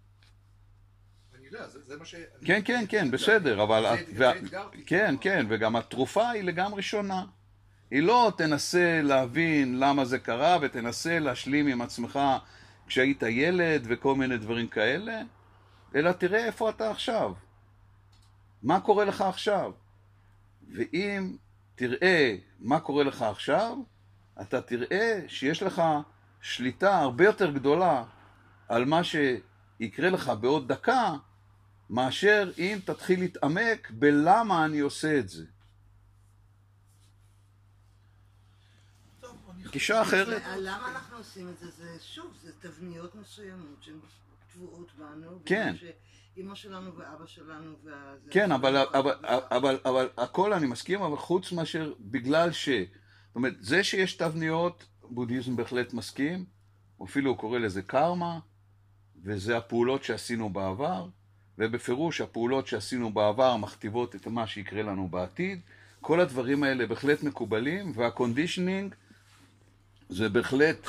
זה מה ש... כן, כן, כן, בסדר, אבל... כן, כן, וגם התרופה היא לגמרי שונה. היא לא תנסה להבין למה זה קרה, ותנסה להשלים עם עצמך כשהיית ילד וכל מיני דברים כאלה, אלא תראה איפה אתה עכשיו. מה קורה לך עכשיו? ואם תראה מה קורה לך עכשיו, אתה תראה שיש לך שליטה הרבה יותר גדולה על מה שיקרה לך בעוד דקה, מאשר אם תתחיל להתעמק בלמה אני עושה את זה. גישה אחרת. למה אנחנו עושים את זה? זה שוב, זה תבניות מסוימות שהן תבואות בנו. כן. אמא שלנו ואבא שלנו. כן, אבל, אבל, אבל, אבל הכל אני מסכים, אבל חוץ מאשר בגלל ש... זאת אומרת, זה שיש תבניות, בודהיזם בהחלט מסכים, אפילו הוא קורא לזה קרמה, וזה הפעולות שעשינו בעבר, ובפירוש הפעולות שעשינו בעבר מכתיבות את מה שיקרה לנו בעתיד. כל הדברים האלה בהחלט מקובלים, והקונדישנינג זה בהחלט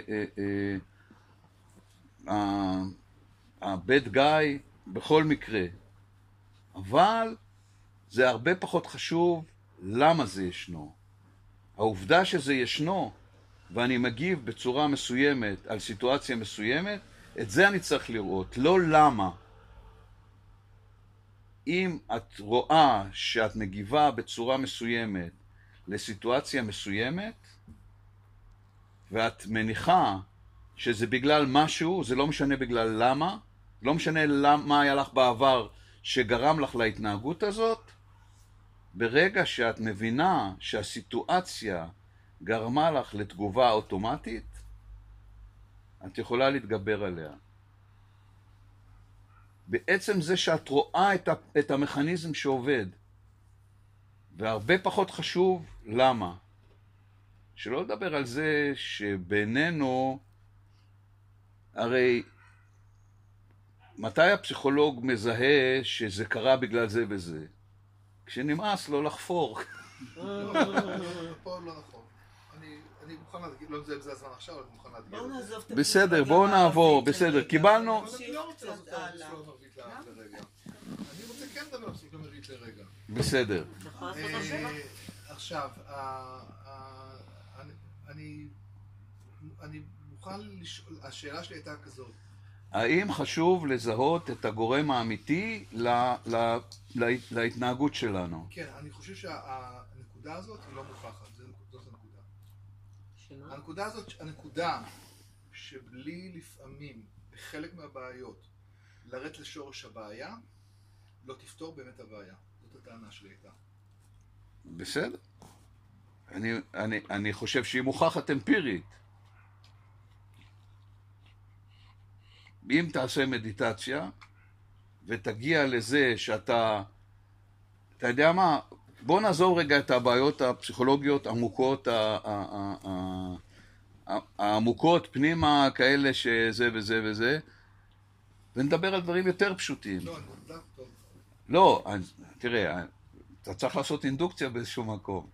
ה-bad guy בכל מקרה. אבל זה הרבה פחות חשוב למה זה ישנו. העובדה שזה ישנו, ואני מגיב בצורה מסוימת על סיטואציה מסוימת, את זה אני צריך לראות, לא למה. אם את רואה שאת מגיבה בצורה מסוימת לסיטואציה מסוימת, ואת מניחה שזה בגלל משהו, זה לא משנה בגלל למה, לא משנה למה, מה היה לך בעבר שגרם לך להתנהגות הזאת, ברגע שאת מבינה שהסיטואציה גרמה לך לתגובה אוטומטית, את יכולה להתגבר עליה. בעצם זה שאת רואה את, ה, את המכניזם שעובד, והרבה פחות חשוב למה. שלא לדבר על זה שבינינו, הרי מתי הפסיכולוג מזהה שזה קרה בגלל זה וזה? כשנמאס לו לחפור. פה לא נכון. אני מוכן להגיד, לא זה הזמן עכשיו, אבל אני מוכן להגיד. בואו נעזוב את בסדר, בואו נעבור, בסדר, קיבלנו. אני לא רוצה לעשות את הפסיכולוגית לרגע. אני רוצה כן לדבר על הפסיכולוגית לרגע. בסדר. עכשיו, אני מוכן לשאול, השאלה שלי הייתה כזאת. האם חשוב לזהות את הגורם האמיתי לה, לה, לה, להתנהגות שלנו? כן, אני חושב שהנקודה הזאת היא לא מוכחת, זאת הנקודה. שמה? הנקודה הזאת, הנקודה שבלי לפעמים, בחלק מהבעיות, לרדת לשורש הבעיה, לא תפתור באמת הבעיה. זאת הטענה שלי הייתה. בסדר. אני, אני, אני חושב שהיא מוכחת אמפירית. אם תעשה מדיטציה, ותגיע לזה שאתה, אתה יודע מה, בוא נעזור רגע את הבעיות הפסיכולוגיות העמוקות, העמוקות פנימה כאלה שזה וזה וזה, ונדבר על דברים יותר פשוטים. לא, אני יודע טוב. לא, תראה, אתה צריך לעשות אינדוקציה באיזשהו מקום.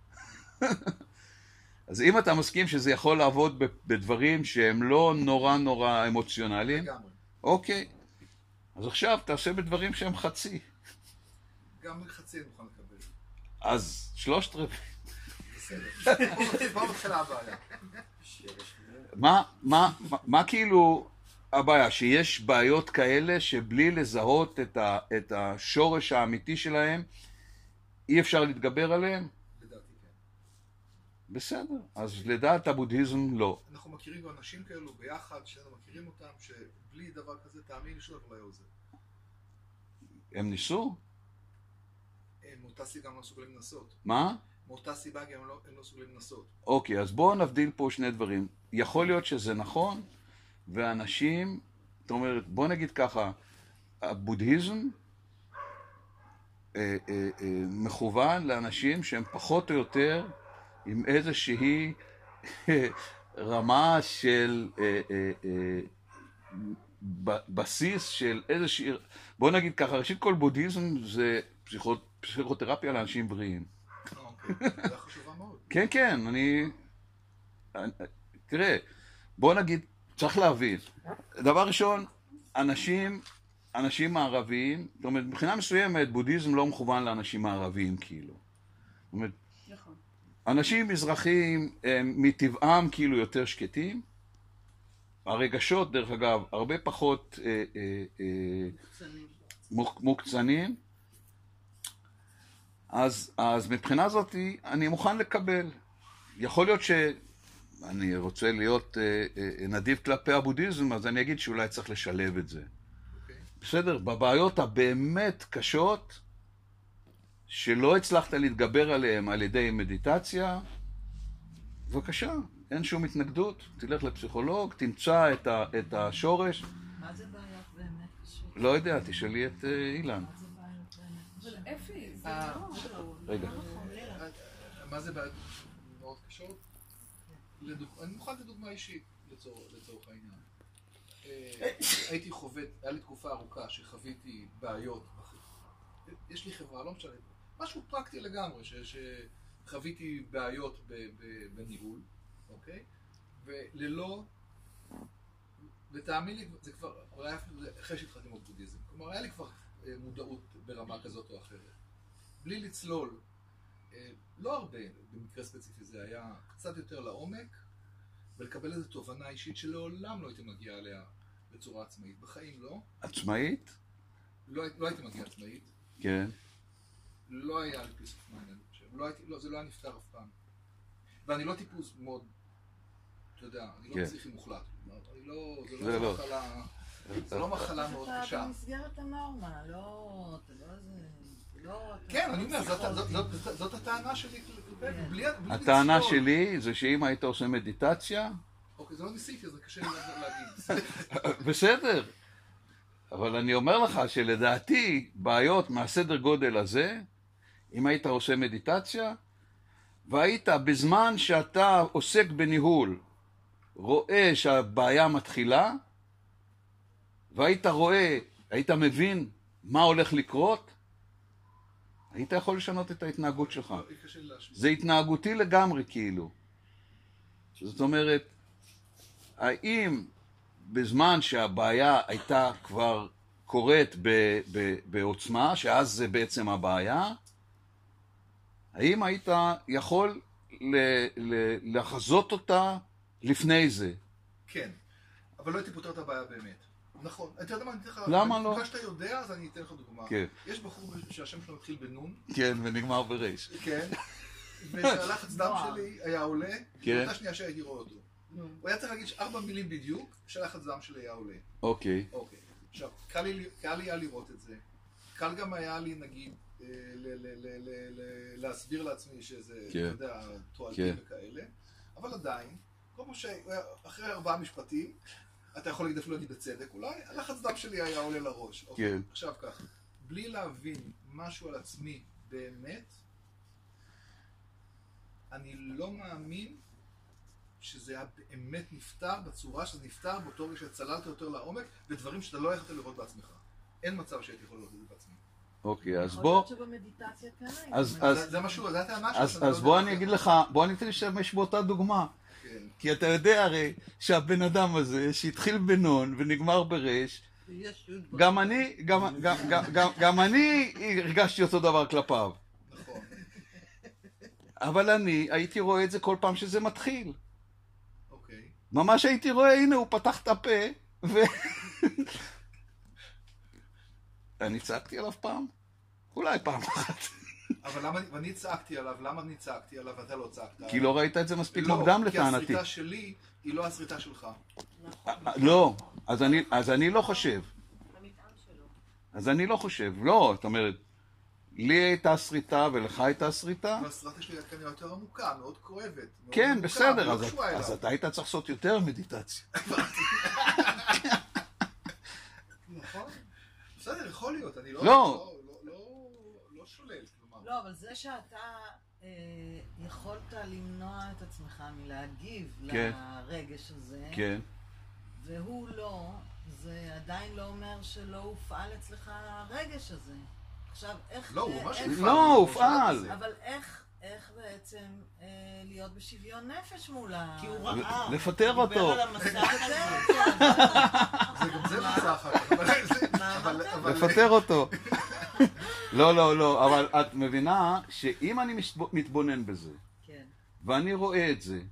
אז אם אתה מסכים שזה יכול לעבוד בדברים שהם לא נורא נורא אמוציונליים, לגמרי. אוקיי. אז עכשיו תעשה בדברים שהם חצי. גם חצי אני מוכן לקבל. אז שלושת רבעי. בסדר. פה מתחילה הבעיה. מה, מה, מה כאילו הבעיה, שיש בעיות כאלה שבלי לזהות את, ה, את השורש האמיתי שלהם, אי אפשר להתגבר עליהם? לדעתי כן. בסדר, אז לדעת הבודהיזם לא. אנחנו מכירים גם אנשים כאלו ביחד, שאנחנו מכירים אותם, שבלי דבר כזה, תאמין לי שום דבר לא היה עוזר. הם ניסו? הם מאותה סיבה גם לא מסוגלים לנסות. מה? מאותה סיבה גם הם לא, הם לא מסוגלים לנסות. אוקיי, אז בואו נבדיל פה שני דברים. יכול להיות שזה נכון, ואנשים, זאת אומרת, בואו נגיד ככה, הבודהיזם אה, אה, אה, מכוון לאנשים שהם פחות או יותר עם איזושהי רמה של אה, אה, אה, ב- בסיס של איזושהי, בואו נגיד ככה, ראשית כל בודהיזם זה פסיכו, פסיכותרפיה לאנשים בריאים. אוקיי, זה חשובה מאוד. כן, כן, אני... תראה, בוא נגיד, צריך להבין. דבר ראשון, אנשים, אנשים מערביים, זאת אומרת, מבחינה מסוימת, בודהיזם לא מכוון לאנשים מערביים, כאילו. זאת אומרת, נכון. אנשים מזרחיים הם מטבעם כאילו יותר שקטים. הרגשות, דרך אגב, הרבה פחות אה, אה, אה, קצנים. מוק- מוקצנים. אז, אז מבחינה זאת אני מוכן לקבל. יכול להיות שאני רוצה להיות אה, אה, נדיב כלפי הבודהיזם, אז אני אגיד שאולי צריך לשלב את זה. אוקיי. בסדר? בבעיות הבאמת קשות, שלא הצלחת להתגבר עליהן על ידי מדיטציה, בבקשה, אין שום התנגדות, תלך לפסיכולוג, תמצא את, ה, את השורש. מה זה בעיות באמת קשות? לא יודע, תשאלי את אה, אילן. מה זה בעיות באמת קשות? אבל אפי, זה אה, לא... רגע. מה זה בעיות מאוד קשות? לדוג- אני מוכן לתת דוגמה אישית לצור- לצורך העניין. אה, הייתי חווה, היה לי תקופה ארוכה שחוויתי בעיות. בח- יש לי חברה, לא משנה, משהו פרקטי לגמרי, ש- שחוויתי בעיות ב- ב- בניהול, אוקיי? וללא, ותאמין לי, זה כבר, כבר היה אפילו אחרי שהתחלתי עם בודהיזם. כלומר, היה לי כבר אה, מודעות ברמה כזאת או אחרת. בלי לצלול, אה, לא הרבה, במקרה ספציפי זה היה קצת יותר לעומק, ולקבל איזו תובנה אישית שלעולם לא הייתי מגיע אליה בצורה עצמאית. בחיים לא. עצמאית? לא, הי- לא הייתי מגיע עצמאית. כן. לא היה לי peace of mind, אני חושב. לא הייתי, לא, זה לא היה נפתר אף פעם. ואני לא טיפוס מאוד, אתה יודע, אני כן. לא פסיכי מוחלט. אני לא, זה זה לא לא. מחלה, זה לא מחלה מאוד אתה קשה. במסגרת הנורמה, לא... אתה לא איזה... לא... אתה כן, לא אני אומר, זאת- זאת- פסיכוטי. זאת- זאת הטענה שלי כלפי, בלי בלי הטענה לצלול. שלי זה שאם היית עושה מדיטציה, אוקיי, זה לא ניסיתי, אז זה קשה לי להגיד. בסדר. אבל אני אומר לך שלדעתי בעיות מהסדר גודל הזה, אם היית עושה מדיטציה, והיית בזמן שאתה עוסק בניהול, רואה שהבעיה מתחילה, והיית רואה, היית מבין מה הולך לקרות, היית יכול לשנות את ההתנהגות שלך. קשה לי להשמיע. זה התנהגותי לגמרי כאילו. זאת אומרת, האם בזמן שהבעיה הייתה כבר קורית ב- ב- בעוצמה, שאז זה בעצם הבעיה, האם היית יכול ל- ל- לחזות אותה לפני זה? כן, אבל לא הייתי פותר את הבעיה באמת. נכון, אתה יודע מה, אני אתן לך... למה לא? בגלל שאתה יודע, אז אני אתן לך דוגמה. כן. יש בחור שהשם שלו מתחיל בנון, כן, ונגמר ברייש. כן, והלחץ דם שלי היה עולה, כן. באותה שנייה שהייתי רואה אותו. נו. הוא היה צריך להגיד ארבע מילים בדיוק, שהלחץ דם שלי היה עולה. אוקיי. אוקיי. עכשיו, קל לי, קל לי היה לראות את זה. קל גם היה לי, נגיד, אה, ל- ל- ל- ל- ל- להסביר לעצמי שזה, כן. אתה יודע, תועלתי כן. וכאלה. אבל עדיין, כל פעם שאחרי ארבעה משפטים, אתה יכול להגיד אפילו אני בצדק, אולי הלחץ דם שלי היה עולה לראש. אוקיי? כן. עכשיו ככה, בלי להבין משהו על עצמי באמת, אני לא מאמין שזה היה באמת נפתר בצורה שזה נפתר באותו רגע שצללת יותר לעומק, ודברים שאתה לא יכולת לראות בעצמך. אין מצב שהייתי יכול לראות את זה בעצמי. אוקיי, אז יכול בוא... להיות שבמדיטציה כן היית אז- מגיע. אז- זה- זה משהו, זה הטענה שלך. אז, שאני לא אז יודע בוא איך אני זה. אגיד לך, בוא אני אתן להשתמש באותה דוגמה. כן. כי אתה יודע הרי שהבן אדם הזה שהתחיל בנון ונגמר ברש, יש יוד ב- גם אני, גם, גם, גם, גם, גם אני הרגשתי אותו דבר כלפיו. נכון. אבל אני הייתי רואה את זה כל פעם שזה מתחיל. אוקיי. ממש הייתי רואה, הנה הוא פתח את הפה, ו... אני צעקתי עליו פעם? אולי פעם אחת. אבל למה, ואני צעקתי עליו, למה אני צעקתי עליו ואתה לא צעקת עליו? כי לא ראית את זה מספיק לא, מוקדם כי לטענתי. הסריטה שלי היא לא הסריטה שלך. לא, אז אני, אז אני לא חושב. המטען שלו. אז אני לא חושב. לא, זאת אומרת, לי הייתה שריטה ולך הייתה שריטה? והסריטה שלי הייתה כנראה יותר עמוקה, מאוד כואבת. מאוד כן, עמוקה, בסדר, לא אז, קשורה אז אליו. אתה היית צריך לעשות יותר מדיטציה. נכון. בסדר, יכול להיות, אני לא... לא. לא, לא, לא, לא שולל, כלומר. לא, אבל זה שאתה אה, יכולת למנוע את עצמך מלהגיב כן. לרגש הזה, כן. והוא לא, זה עדיין לא אומר שלא הופעל אצלך הרגש הזה. עכשיו, איך... לא, הוא ממש איך- הופעל. לא, הוא הופעל. בשלב הזה. אבל איך, איך בעצם אה, להיות בשוויון נפש מול ה... כי הוא ראה. לפטר הוא דיבר אותו. על המסך הזה. זה גם זה מצא אחר כך. אבל זה- אבל- אבל- לפטר אותו. לא, לא, לא, אבל את מבינה שאם אני משב- מתבונן בזה, כן. ואני רואה את זה,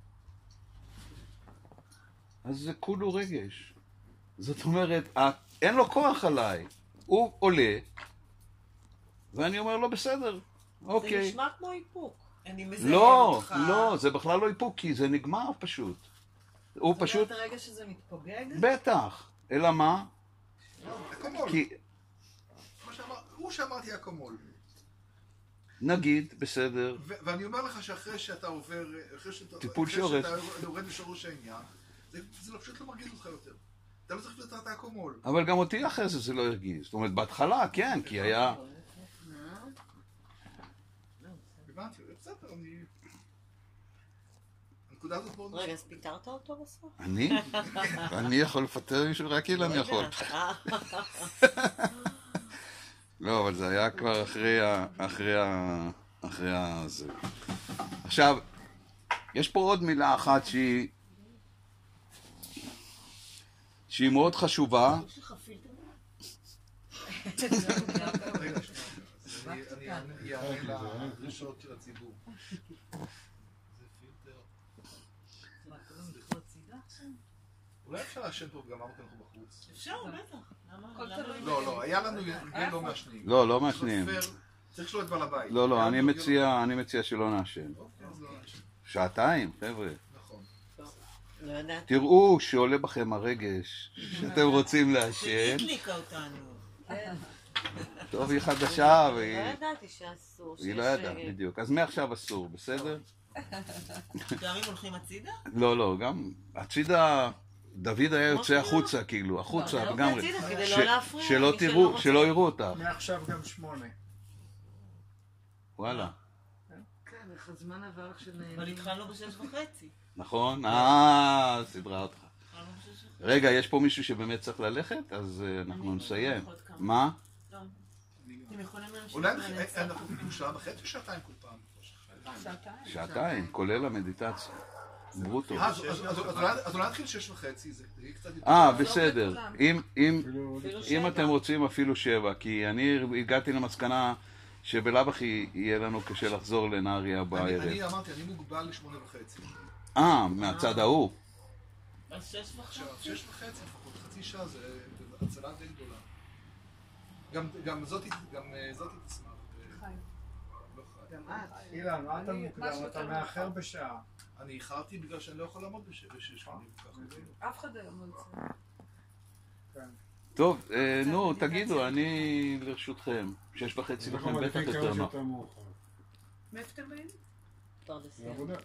אז זה כולו רגש. זאת אומרת, את- אין לו כוח עליי. הוא עולה, ואני אומר לו, בסדר, זה אוקיי. נשמע כמו איפוק. אני מזהה לא, אותך. לא, זה בכלל לא איפוק, כי זה נגמר פשוט. הוא פשוט, זאת אומרת, הרגע שזה מתפוגג? בטח. אלא מה? אקמול. כי כמו שאמר- הוא שאמרתי אקמול. נגיד, בסדר, ו- ואני אומר לך שאחרי שאתה עובר, אחרי שאתה, טיפול אחרי שורש. שאתה יורד לשורש העניין, זה, זה לא, פשוט לא מרגיז אותך יותר. אתה לא צריך יותר את האקמול. אבל גם אותי אחרי זה זה לא הרגיז. זאת אומרת, בהתחלה, כן, כי היה... הבנתי, בסדר, אני... הנקודה הזאת מאוד... רגע, אז פיטרת אותו בסוף? אני? אני יכול לפטר מישהו? רק אילן לא יכול. יודעת. אה, לא, אבל זה היה כבר אחרי ה... אחרי ה... אחרי ה... זה. עכשיו, יש פה עוד מילה אחת שהיא... שהיא מאוד חשובה. יש לך פילטר? רגע, שנייה. אז אני- אני אענה אענה לדרישות של הציבור. זה פילטר. מה, כולם ילכו הצידה עכשיו? אולי אפשר לעשן פה וגם אמרנו אנחנו בחוץ. אפשר, בטח. למה? הכל למה תלוי. לא, לא, היה לנו הרגל לא מעשנים. לא, לא מעשנים. צריך לשאול את בעל הבית. לא, לא, היה אני לנו הרגל- מציע, אני מציע שלא נעשן. אוקיי, אז לא נעשן. שעתיים, חבר'ה. נכון. לא יודעת. תראו שעולה בכם הרגש שאתם רוצים לעשן. היא הדליקה אותנו. כן. טוב, היא חדשה לא והיא... ידעתי שאסור. היא לא שיש, ידעה, אה, בדיוק. אז מעכשיו אסור, בסדר? גם אם הולכים הצידה? לא, לא, גם הצידה, דוד היה יוצא שלא. החוצה, כאילו, החוצה לא, לגמרי. הצידה כדי ש- לא להפריע. שלא מי תראו, רוצה. שלא יראו אותך. מעכשיו גם שמונה. וואלה, כן, איך הזמן עבר כשנהנים. אבל התחלנו בשש וחצי. נכון? אה, סדרה אותך. התחלנו בשש וחצי. רגע, יש פה מישהו שבאמת צריך ללכת? אז אה, אנחנו אני נסיים. עוד כמה. מה? לא. אתם יכולים להמשיך אולי מהנצח. אנחנו כאילו שעה וחצי או שעתיים כל פעם? שעתיים, כולל המדיטציה. ברוטו. אה, אז- אז- אז- אז אולי- אז אולי נתחיל שש וחצי, זה יהיה קצת יותר... אה, לא בסדר. בכולם. אם, אם, אפילו אפילו אם שבע. אתם רוצים אפילו שבע, כי אני הגעתי למסקנה שבלאו הכי יהיה לנו קשה לחזור לנהריה אני בערב. אני אמרתי, אני מוגבל לשמונה וחצי. אה, מהצד ההוא. אז שש עכשיו, וחצי. שש וחצי לפחות, חצי שעה זה הצלה די גדולה. גם- גם זאתי גם, אה, זאתי תשמח. אה, לא חי. גם את. אילן, מה אתה אני- מוקדם? משהו אתה יותר מאחר בשעה. אני איחרתי בגלל שאני לא יכול לעמוד בש- בשש שנים ככה. אף אחד היום לא יוצא. כן. טוב, אה, נו, תגידו, אני לרשותכם. שש וחצי אנחנו לכם בטח מעדיפים יותר כמה נוח. שיותר מאוחר. מאיפה אתם באים? פרדסיה. זה עבודה.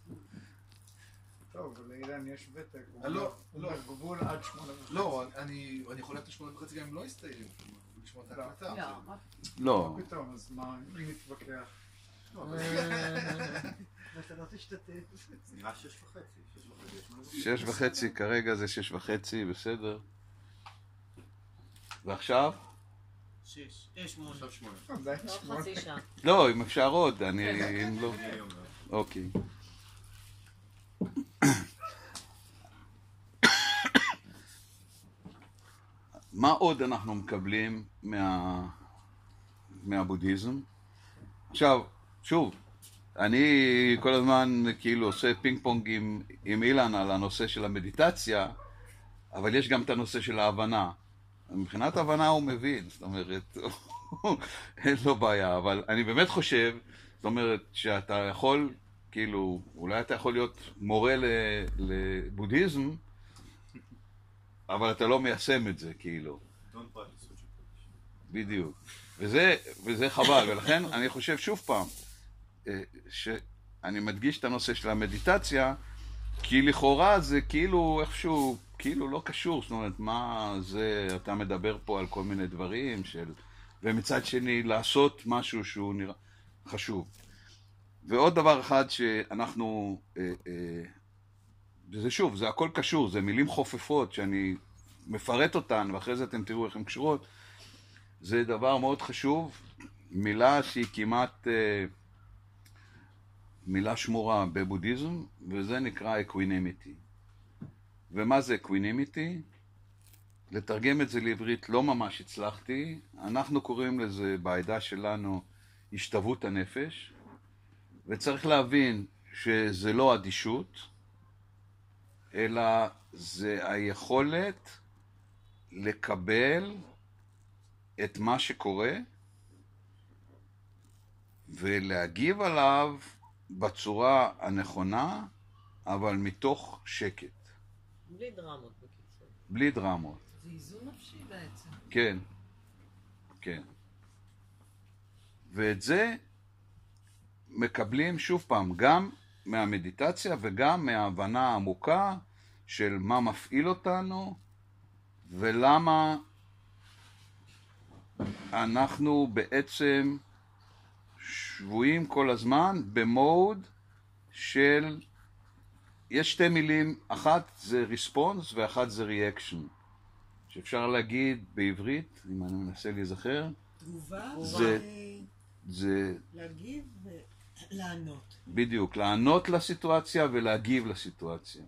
טוב, לאילן יש ותק. הוא אה, לא, הוא לא. בגבול עד שמונה וחצי. לא, אני אני יכול להיות לשמונה וחצי גם אם לא יסתיים. לשמוע את ההקלטה. לא, מה לא. מה פתאום, אז מה, מי מתווכח? לא, אבל- ואתה לא תשתתף. זה נראה שש וחצי, שש וחצי, יש מלא זמן. שש וחצי, כרגע זה שש וחצי, בסדר. ועכשיו? שש. אה, שמונה. עכשיו שמונה. עדיין לא שמונה. חצי שעה. לא, אם אפשר עוד, אני... אם לא... אני היום לא. אוקיי. מה עוד אנחנו מקבלים מה... מהבודהיזם? עכשיו, שוב, אני כל הזמן כאילו עושה פינג פונג עם, עם אילן על הנושא של המדיטציה, אבל יש גם את הנושא של ההבנה. מבחינת הבנה הוא מבין, זאת אומרת, אין לו בעיה, אבל אני באמת חושב, זאת אומרת, שאתה יכול, כאילו, אולי אתה יכול להיות מורה לבודהיזם, אבל אתה לא מיישם את זה, כאילו. בדיוק. וזה, וזה חבל, ולכן אני חושב שוב פעם, שאני מדגיש את הנושא של המדיטציה, כי לכאורה זה כאילו איכשהו, כאילו לא קשור, זאת אומרת, מה זה, אתה מדבר פה על כל מיני דברים של, ומצד שני לעשות משהו שהוא נראה חשוב. ועוד דבר אחד שאנחנו, אה, אה, זה שוב, זה הכל קשור, זה מילים חופפות שאני מפרט אותן, ואחרי זה אתם תראו איך הן קשורות, זה דבר מאוד חשוב, מילה שהיא כמעט אה, מילה שמורה בבודהיזם, וזה נקרא אקווינימיטי. ומה זה אקווינימיטי? לתרגם את זה לעברית לא ממש הצלחתי, אנחנו קוראים לזה בעדה שלנו השתוות הנפש, וצריך להבין שזה לא אדישות, אלא זה היכולת לקבל את מה שקורה ולהגיב עליו בצורה הנכונה, אבל מתוך שקט. בלי דרמות בקיצור. בלי דרמות. זה איזון נפשי בעצם. כן, כן. ואת זה מקבלים שוב פעם גם מהמדיטציה וגם מההבנה העמוקה של מה מפעיל אותנו ולמה אנחנו בעצם שבויים כל הזמן במוד של, יש שתי מילים, אחת זה response ואחת זה reaction, שאפשר להגיד בעברית, אם אני מנסה להיזכר, תגובה, זה, זה להגיב ולענות. בדיוק, לענות לסיטואציה ולהגיב לסיטואציה.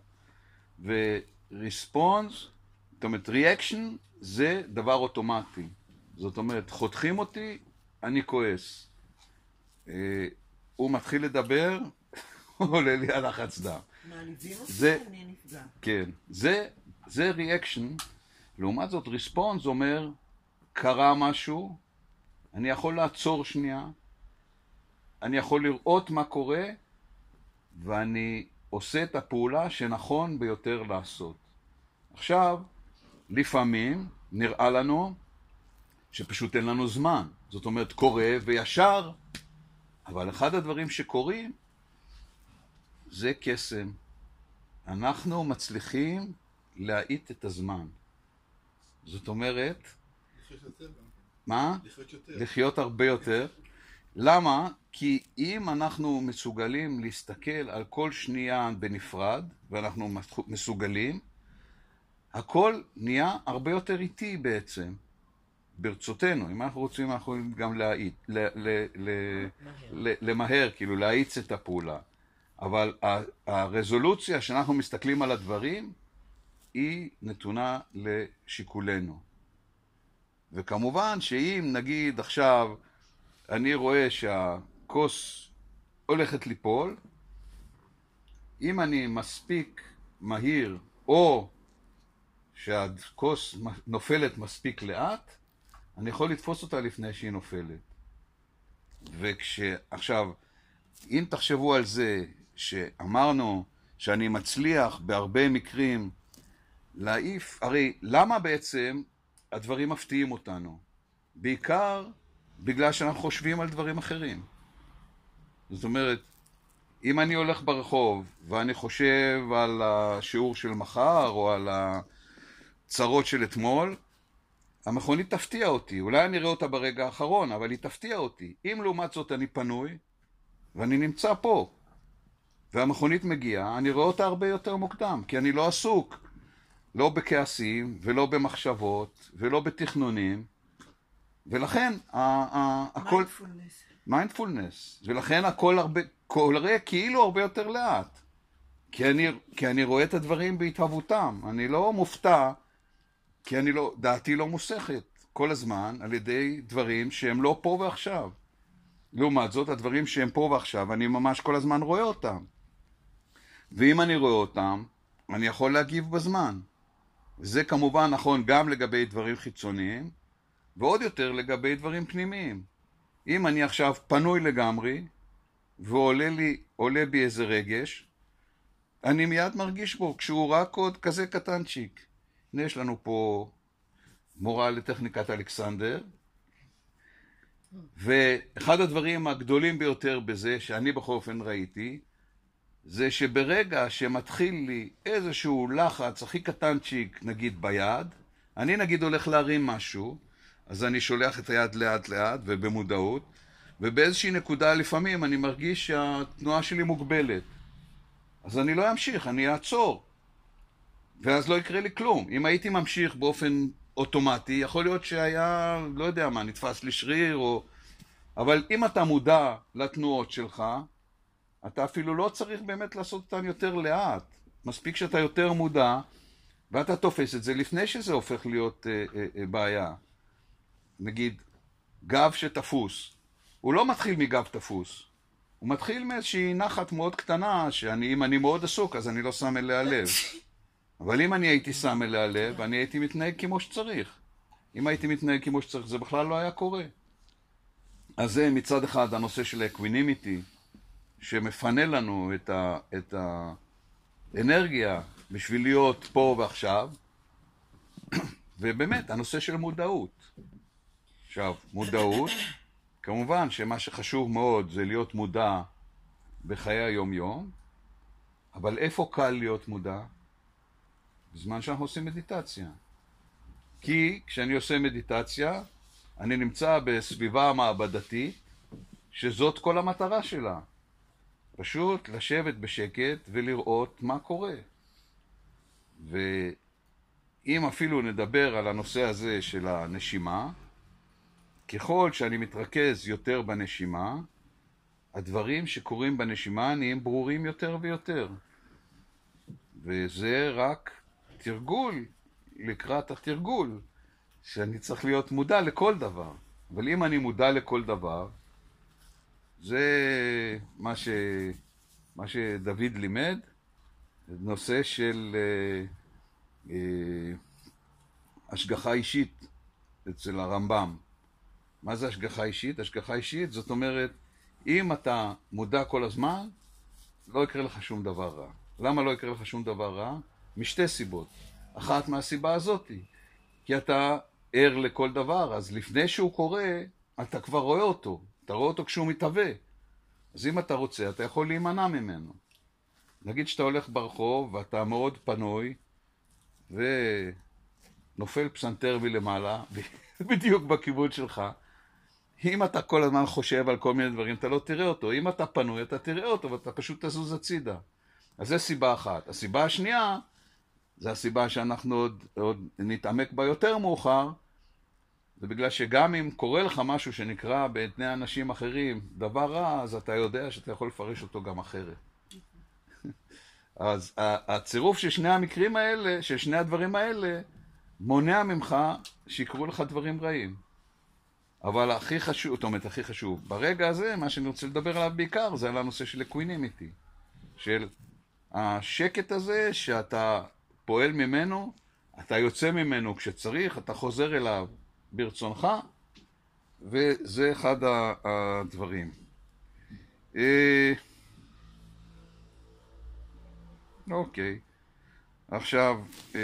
ו-response, זאת אומרת, reaction זה דבר אוטומטי. זאת אומרת, חותכים אותי, אני כועס. אה, הוא מתחיל לדבר, עולה לי הלחץ דם. מעליבים אותי, זה, אני נפגע. כן, זה, זה reaction. לעומת זאת, response אומר, קרה משהו, אני יכול לעצור שנייה, אני יכול לראות מה קורה, ואני עושה את הפעולה שנכון ביותר לעשות. עכשיו, לפעמים נראה לנו שפשוט אין לנו זמן. זאת אומרת, קורה וישר, אבל אחד הדברים שקורים זה קסם. אנחנו מצליחים להאיט את הזמן. זאת אומרת, לחיות יותר גם. מה? לחיות יותר. לחיות הרבה יותר. למה? כי אם אנחנו מסוגלים להסתכל על כל שנייה בנפרד, ואנחנו מסוגלים, הכל נהיה הרבה יותר איטי בעצם, ברצותנו. אם אנחנו רוצים, אנחנו יכולים גם להאיט, ל- ל- ל- ל- למהר, כאילו להאיץ את הפעולה. אבל הרזולוציה שאנחנו מסתכלים על הדברים, היא נתונה לשיקולנו. וכמובן שאם נגיד עכשיו אני רואה שהכוס הולכת ליפול, אם אני מספיק מהיר או שהכוס נופלת מספיק לאט, אני יכול לתפוס אותה לפני שהיא נופלת. וכשעכשיו, אם תחשבו על זה שאמרנו שאני מצליח בהרבה מקרים להעיף, הרי למה בעצם הדברים מפתיעים אותנו? בעיקר בגלל שאנחנו חושבים על דברים אחרים. זאת אומרת, אם אני הולך ברחוב ואני חושב על השיעור של מחר או על הצרות של אתמול, המכונית תפתיע אותי. אולי אני אראה אותה ברגע האחרון, אבל היא תפתיע אותי. אם לעומת זאת אני פנוי ואני נמצא פה והמכונית מגיעה, אני רואה אותה הרבה יותר מוקדם, כי אני לא עסוק לא בכעסים ולא במחשבות ולא בתכנונים, ולכן הכל מיינדפולנס. מיינדפולנס, ולכן הכל הרבה, קורה כאילו הרבה יותר לאט, כי אני, כי אני רואה את הדברים בהתהוותם. אני לא מופתע, כי אני לא, דעתי לא מוסכת כל הזמן על ידי דברים שהם לא פה ועכשיו. לעומת זאת, הדברים שהם פה ועכשיו, אני ממש כל הזמן רואה אותם. ואם אני רואה אותם, אני יכול להגיב בזמן. זה כמובן נכון גם לגבי דברים חיצוניים, ועוד יותר לגבי דברים פנימיים. אם אני עכשיו פנוי לגמרי, ועולה לי, עולה בי איזה רגש, אני מיד מרגיש בו, כשהוא רק עוד כזה קטנצ'יק. הנה יש לנו פה מורה לטכניקת אלכסנדר, ואחד הדברים הגדולים ביותר בזה, שאני בכל אופן ראיתי, זה שברגע שמתחיל לי איזשהו לחץ הכי קטנצ'יק, נגיד ביד, אני נגיד הולך להרים משהו, אז אני שולח את היד לאט לאט ובמודעות, ובאיזושהי נקודה לפעמים אני מרגיש שהתנועה שלי מוגבלת. אז אני לא אמשיך, אני אעצור. ואז לא יקרה לי כלום. אם הייתי ממשיך באופן אוטומטי, יכול להיות שהיה, לא יודע מה, נתפס לי שריר או... אבל אם אתה מודע לתנועות שלך, אתה אפילו לא צריך באמת לעשות אותן יותר לאט. מספיק שאתה יותר מודע, ואתה תופס את זה לפני שזה הופך להיות אה, אה, אה, בעיה. נגיד, גב שתפוס. הוא לא מתחיל מגב תפוס. הוא מתחיל מאיזושהי נחת מאוד קטנה, שאם אני מאוד עסוק, אז אני לא שם אליה לב. אבל אם אני הייתי שם אליה לב, אני הייתי מתנהג כמו שצריך. אם הייתי מתנהג כמו שצריך, זה בכלל לא היה קורה. אז זה מצד אחד הנושא של האקווינימיטי, שמפנה לנו את, ה, את האנרגיה בשביל להיות פה ועכשיו, ובאמת, הנושא של מודעות. עכשיו, מודעות, כמובן שמה שחשוב מאוד זה להיות מודע בחיי היום-יום, אבל איפה קל להיות מודע? בזמן שאנחנו עושים מדיטציה. כי כשאני עושה מדיטציה, אני נמצא בסביבה מעבדתית, שזאת כל המטרה שלה. פשוט לשבת בשקט ולראות מה קורה. ואם אפילו נדבר על הנושא הזה של הנשימה, ככל שאני מתרכז יותר בנשימה, הדברים שקורים בנשימה נהיים ברורים יותר ויותר. וזה רק תרגול לקראת התרגול, שאני צריך להיות מודע לכל דבר. אבל אם אני מודע לכל דבר, זה מה, ש... מה שדוד לימד, נושא של אה, אה, השגחה אישית אצל הרמב"ם. מה זה השגחה אישית? השגחה אישית זאת אומרת, אם אתה מודע כל הזמן, לא יקרה לך שום דבר רע. למה לא יקרה לך שום דבר רע? משתי סיבות. אחת מהסיבה הזאת, כי אתה ער לכל דבר, אז לפני שהוא קורה, אתה כבר רואה אותו. אתה רואה אותו כשהוא מתהווה. אז אם אתה רוצה, אתה יכול להימנע ממנו. נגיד שאתה הולך ברחוב, ואתה מאוד פנוי, ונופל פסנתר מלמעלה, בדיוק בכיוון שלך. אם אתה כל הזמן חושב על כל מיני דברים, אתה לא תראה אותו. אם אתה פנוי, אתה תראה אותו, ואתה פשוט תזוז הצידה. אז זו סיבה אחת. הסיבה השנייה, זה הסיבה שאנחנו עוד, עוד נתעמק בה יותר מאוחר, זה בגלל שגם אם קורה לך משהו שנקרא בעיני אנשים אחרים דבר רע, אז אתה יודע שאתה יכול לפרש אותו גם אחרת. אז הצירוף של שני המקרים האלה, של שני הדברים האלה, מונע ממך שיקרו לך דברים רעים. אבל הכי חשוב, זאת אומרת, הכי חשוב, ברגע הזה, מה שאני רוצה לדבר עליו בעיקר, זה על הנושא של אקווינימיטי. של השקט הזה שאתה פועל ממנו, אתה יוצא ממנו כשצריך, אתה חוזר אליו ברצונך, וזה אחד הדברים. אוקיי, עכשיו,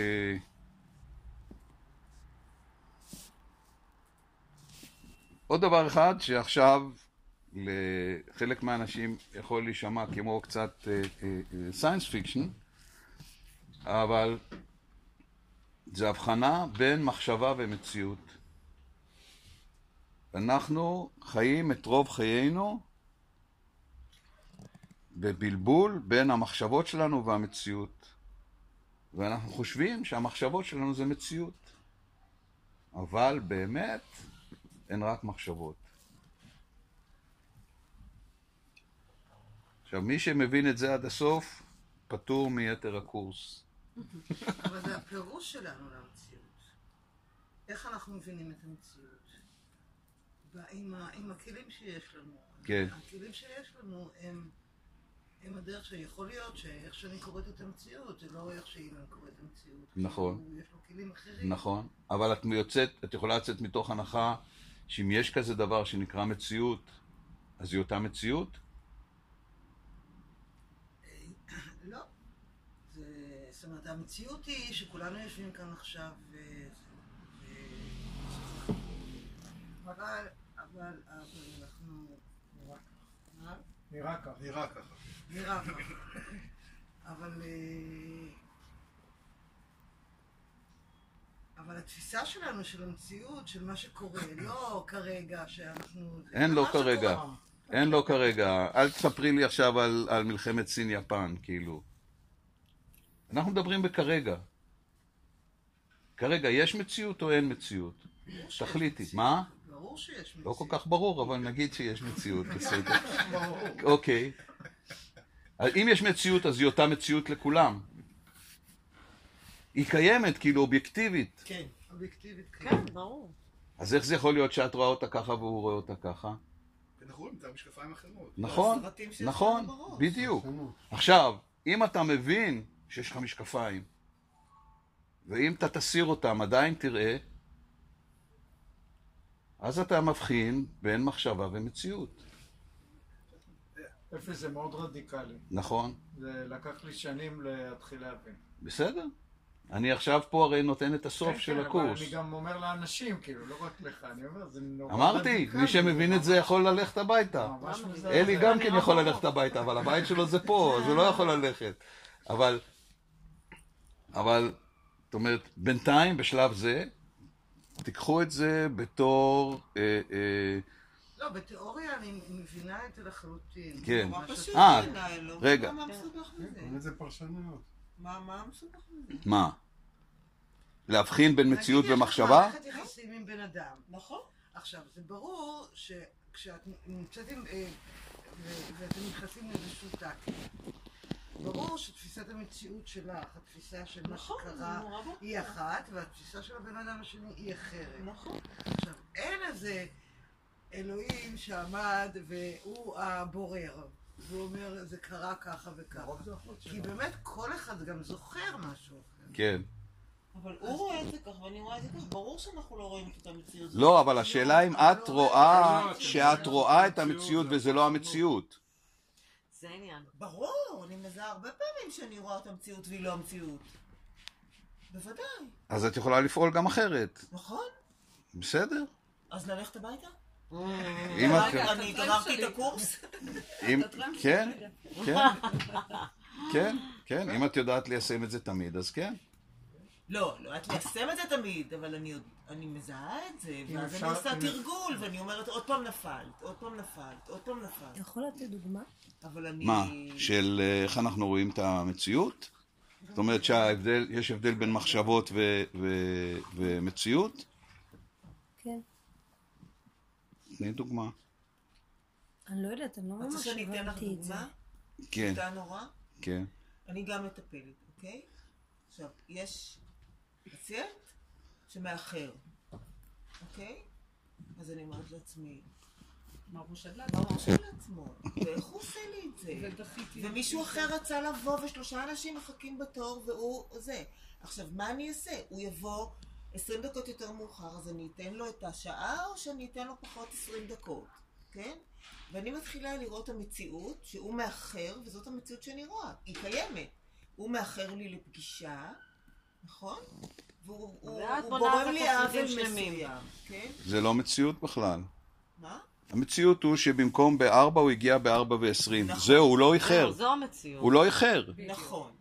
עוד דבר אחד שעכשיו לחלק מהאנשים יכול להישמע כמו קצת סיינס פיקשן, אבל זה הבחנה בין מחשבה ומציאות. אנחנו חיים את רוב חיינו בבלבול בין המחשבות שלנו והמציאות. ואנחנו חושבים שהמחשבות שלנו זה מציאות. אבל באמת הן רק מחשבות. עכשיו, מי שמבין את זה עד הסוף, פטור מיתר הקורס. אבל זה הפירוש שלנו למציאות. איך אנחנו מבינים את המציאות? עם, ה, עם הכלים שיש לנו. כן. הכלים שיש לנו הם הם הדרך שיכול להיות שאיך שאני קוראת את המציאות, זה לא איך שאילן קורא את המציאות. נכון. יש לו כלים אחרים. נכון, אבל את יוצאת, את יכולה לצאת מתוך הנחה שאם יש כזה דבר שנקרא מציאות, אז היא אותה מציאות? לא. זה, זאת אומרת, המציאות היא שכולנו יושבים כאן עכשיו ו... ו... אבל, אבל, אבל אנחנו... נראה ככה. נראה ככה. נראה ככה. אבל... אבל התפיסה שלנו של המציאות, של מה שקורה, לא כרגע שאנחנו... אין לו כרגע. אין לו כרגע. אל תספרי לי עכשיו על, על מלחמת סין-יפן, כאילו. אנחנו מדברים בכרגע. כרגע יש מציאות או אין מציאות? תחליטי. מה? ברור שיש מציאות. לא כל כך ברור, אבל נגיד שיש מציאות, בסדר. אוקיי. אם יש מציאות, אז היא אותה מציאות לכולם. היא קיימת, כאילו אובייקטיבית. כן, אובייקטיבית. כן, ברור. אז איך זה יכול להיות שאת רואה אותה ככה והוא רואה אותה ככה? נכון, זה המשקפיים אחרות. נכון, נכון, בדיוק. עכשיו, אם אתה מבין שיש לך משקפיים, ואם אתה תסיר אותם עדיין תראה, אז אתה מבחין בין מחשבה ומציאות. אפי זה מאוד רדיקלי. נכון. זה לקח לי שנים להתחיל להבין. בסדר. אני עכשיו פה הרי נותן את הסוף כן, של כן, הקורס. אבל אני גם אומר לאנשים, כאילו, לא רק לך, אני אומר, זה נורא אמרתי, רדיקלי. מי שמבין את זה יכול ללכת הביתה. ממש מזעזע. אלי גם כן יכול ללכת הביתה, אבל הבית שלו זה פה, אז הוא לא יכול ללכת. אבל, אבל, זאת אומרת, בינתיים, בשלב זה, תיקחו את זה בתור... אה, אה, לא, בתיאוריה אני מבינה את זה לחלוטין. כן. מה פשוט שאתה- אה, בעיניי, לא? רגע. מה מסובך מזה? באמת זה פרשנויות. מה מה מסובך מזה? מה? להבחין בין מציאות נגיד, יש לך ומחשבה? מערכת יחסים עם בן אדם. נכון. עכשיו, זה ברור שכשאת נמצאת עם... אה, ו- ואתם נכנסים לאיזשהו טאקי, ברור שתפיסת המציאות שלך, התפיסה של מה נכון, זה שקרה, נורא ברור. היא אחת, והתפיסה של הבן אדם השני היא אחרת. נכון. עכשיו, אין איזה אלוהים שעמד והוא הבורר. והוא אומר, זה קרה ככה וככה. כי באמת כל אחד גם זוכר משהו אחר. כן. אבל הוא רואה את זה כך ואני רואה את זה כך, ברור שאנחנו לא רואים את אותה מציאות. לא, אבל השאלה אם את רואה, לא, שאת רואה את המציאות וזה לא המציאות. זה העניין. ברור, אני מזהה הרבה פעמים שאני רואה את המציאות והיא לא המציאות. בוודאי, אז את יכולה לפעול גם אחרת. נכון? בסדר? אז ללכת הביתה? אם את... רגע, אני גמרתי את הקורס? אם... כן, כן, כן, כן. אם את יודעת ליישם את זה תמיד, אז כן. לא, לא יודעת ליישם את זה תמיד, אבל אני, אני מזהה את זה, ואז אפשר- אני עושה אם- תרגול, ואני אומרת, עוד פעם נפלת, עוד פעם נפלת, עוד פעם נפלת. יכול לתת דוגמה? אבל אני... מה? של אה, איך אנחנו רואים את המציאות? זאת אומרת שההבדל, יש הבדל בין מחשבות ו- ו- ומציאות? כן. תני דוגמה. אני לא יודעת, אני לא רוצה ממש שאני אתן לך הבנתי את זה. דוגמה? כן, פשוטה נורא? כן. אני גם מטפלת, אוקיי? עכשיו, יש פציינט שמאחר, אוקיי? אז אני אומרת לעצמי, מה הוא חושב מה לעצמו? הוא חושב לעצמו? ואיך הוא עושה לי את זה? ודחיתי. ומישהו אחר רצה לבוא ושלושה אנשים מחכים בתור והוא זה. עכשיו, מה אני אעשה? הוא יבוא עשרים דקות יותר מאוחר, אז אני אתן לו את השעה או שאני אתן לו פחות עשרים דקות, כן? ואני מתחילה לראות את המציאות שהוא מאחר, וזאת המציאות שאני רואה, היא קיימת. הוא מאחר לי לפגישה, נכון? והוא הוא- ואת הוא בונה על גורם זה לי תפריטים עוול שלמים. מסוים, כן? זה לא מציאות בכלל. מה? המציאות הוא שבמקום בארבע הוא הגיע בארבע ועשרים. נכון. זהו, הוא לא איחר. זהו, זו המציאות. הוא לא איחר. נכון.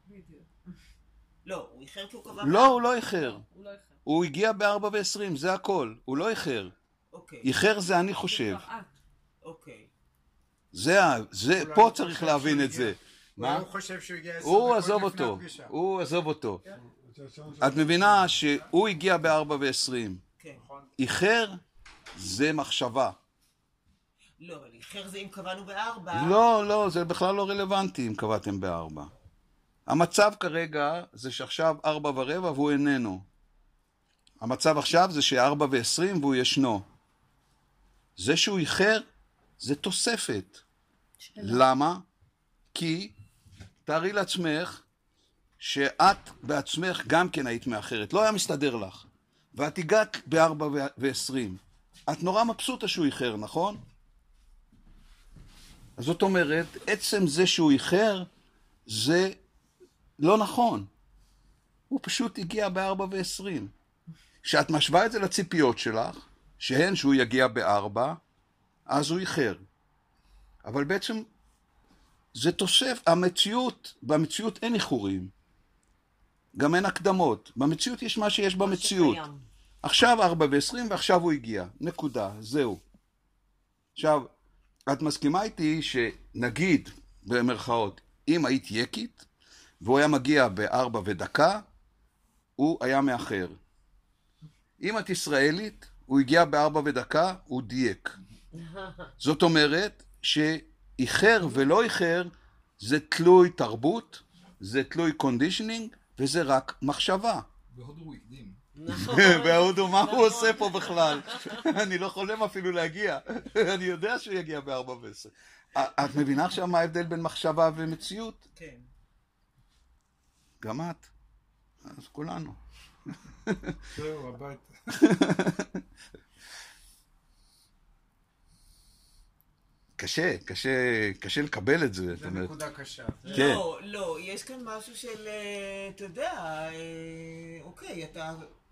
לא, הוא איחר כי הוא קבע... לא, הוא לא איחר. הוא לא איחר. הוא הגיע בארבע ועשרים, זה הכל. הוא לא איחר. אוקיי, איחר זה אני חושב. כבר את. אוקיי. זה, ה- זה, אולי פה הוא צריך חושב להבין שהוא את זה. הגיע. מה? הוא חושב שהוא הגיע עשר הוא דקות עזוב לפני אותו. הפגישה. הוא עזוב אותו. את את מבינה שהוא הגיע בארבע ועשרים. כן. איחר זה מחשבה. לא, אבל איחר זה אם קבענו בארבע. לא, לא, זה בכלל לא רלוונטי אם קבעתם בארבע. המצב כרגע זה שעכשיו ארבע ורבע והוא איננו. המצב עכשיו זה שארבע ועשרים והוא ישנו. זה שהוא איחר זה תוספת. למה? כי תארי לעצמך שאת בעצמך גם כן היית מאחרת, לא היה מסתדר לך, ואת הגעת בארבע ועשרים. את נורא מבסוטה שהוא איחר, נכון? אז זאת אומרת, עצם זה שהוא איחר, זה לא נכון. הוא פשוט הגיע בארבע ועשרים. כשאת משווה את זה לציפיות שלך, שהן שהוא יגיע בארבע, אז הוא איחר. אבל בעצם זה תוסף, המציאות, במציאות אין איחורים. גם אין הקדמות. במציאות יש מה שיש במציאות. שקיים. עכשיו ארבע ועשרים ועכשיו הוא הגיע. נקודה. זהו. עכשיו, את מסכימה איתי שנגיד, במרכאות, אם היית יקית, והוא היה מגיע בארבע ודקה, הוא היה מאחר. אם את ישראלית, הוא הגיע בארבע ודקה, הוא דייק. זאת אומרת שאיחר ולא איחר, זה תלוי תרבות, זה תלוי קונדישנינג, וזה רק מחשבה. בהודו הוא הקדים. בהודו, מה הוא עושה פה בכלל? אני לא חולם אפילו להגיע. אני יודע שהוא יגיע בארבע ועשר. את מבינה עכשיו מה ההבדל בין מחשבה ומציאות? כן. גם את. אז כולנו. זהו, הביתה. קשה, קשה, קשה לקבל את זה. זה נקודה קשה. כן. לא, לא, יש כאן משהו של, אה, אתה יודע, אה, אוקיי, אתה,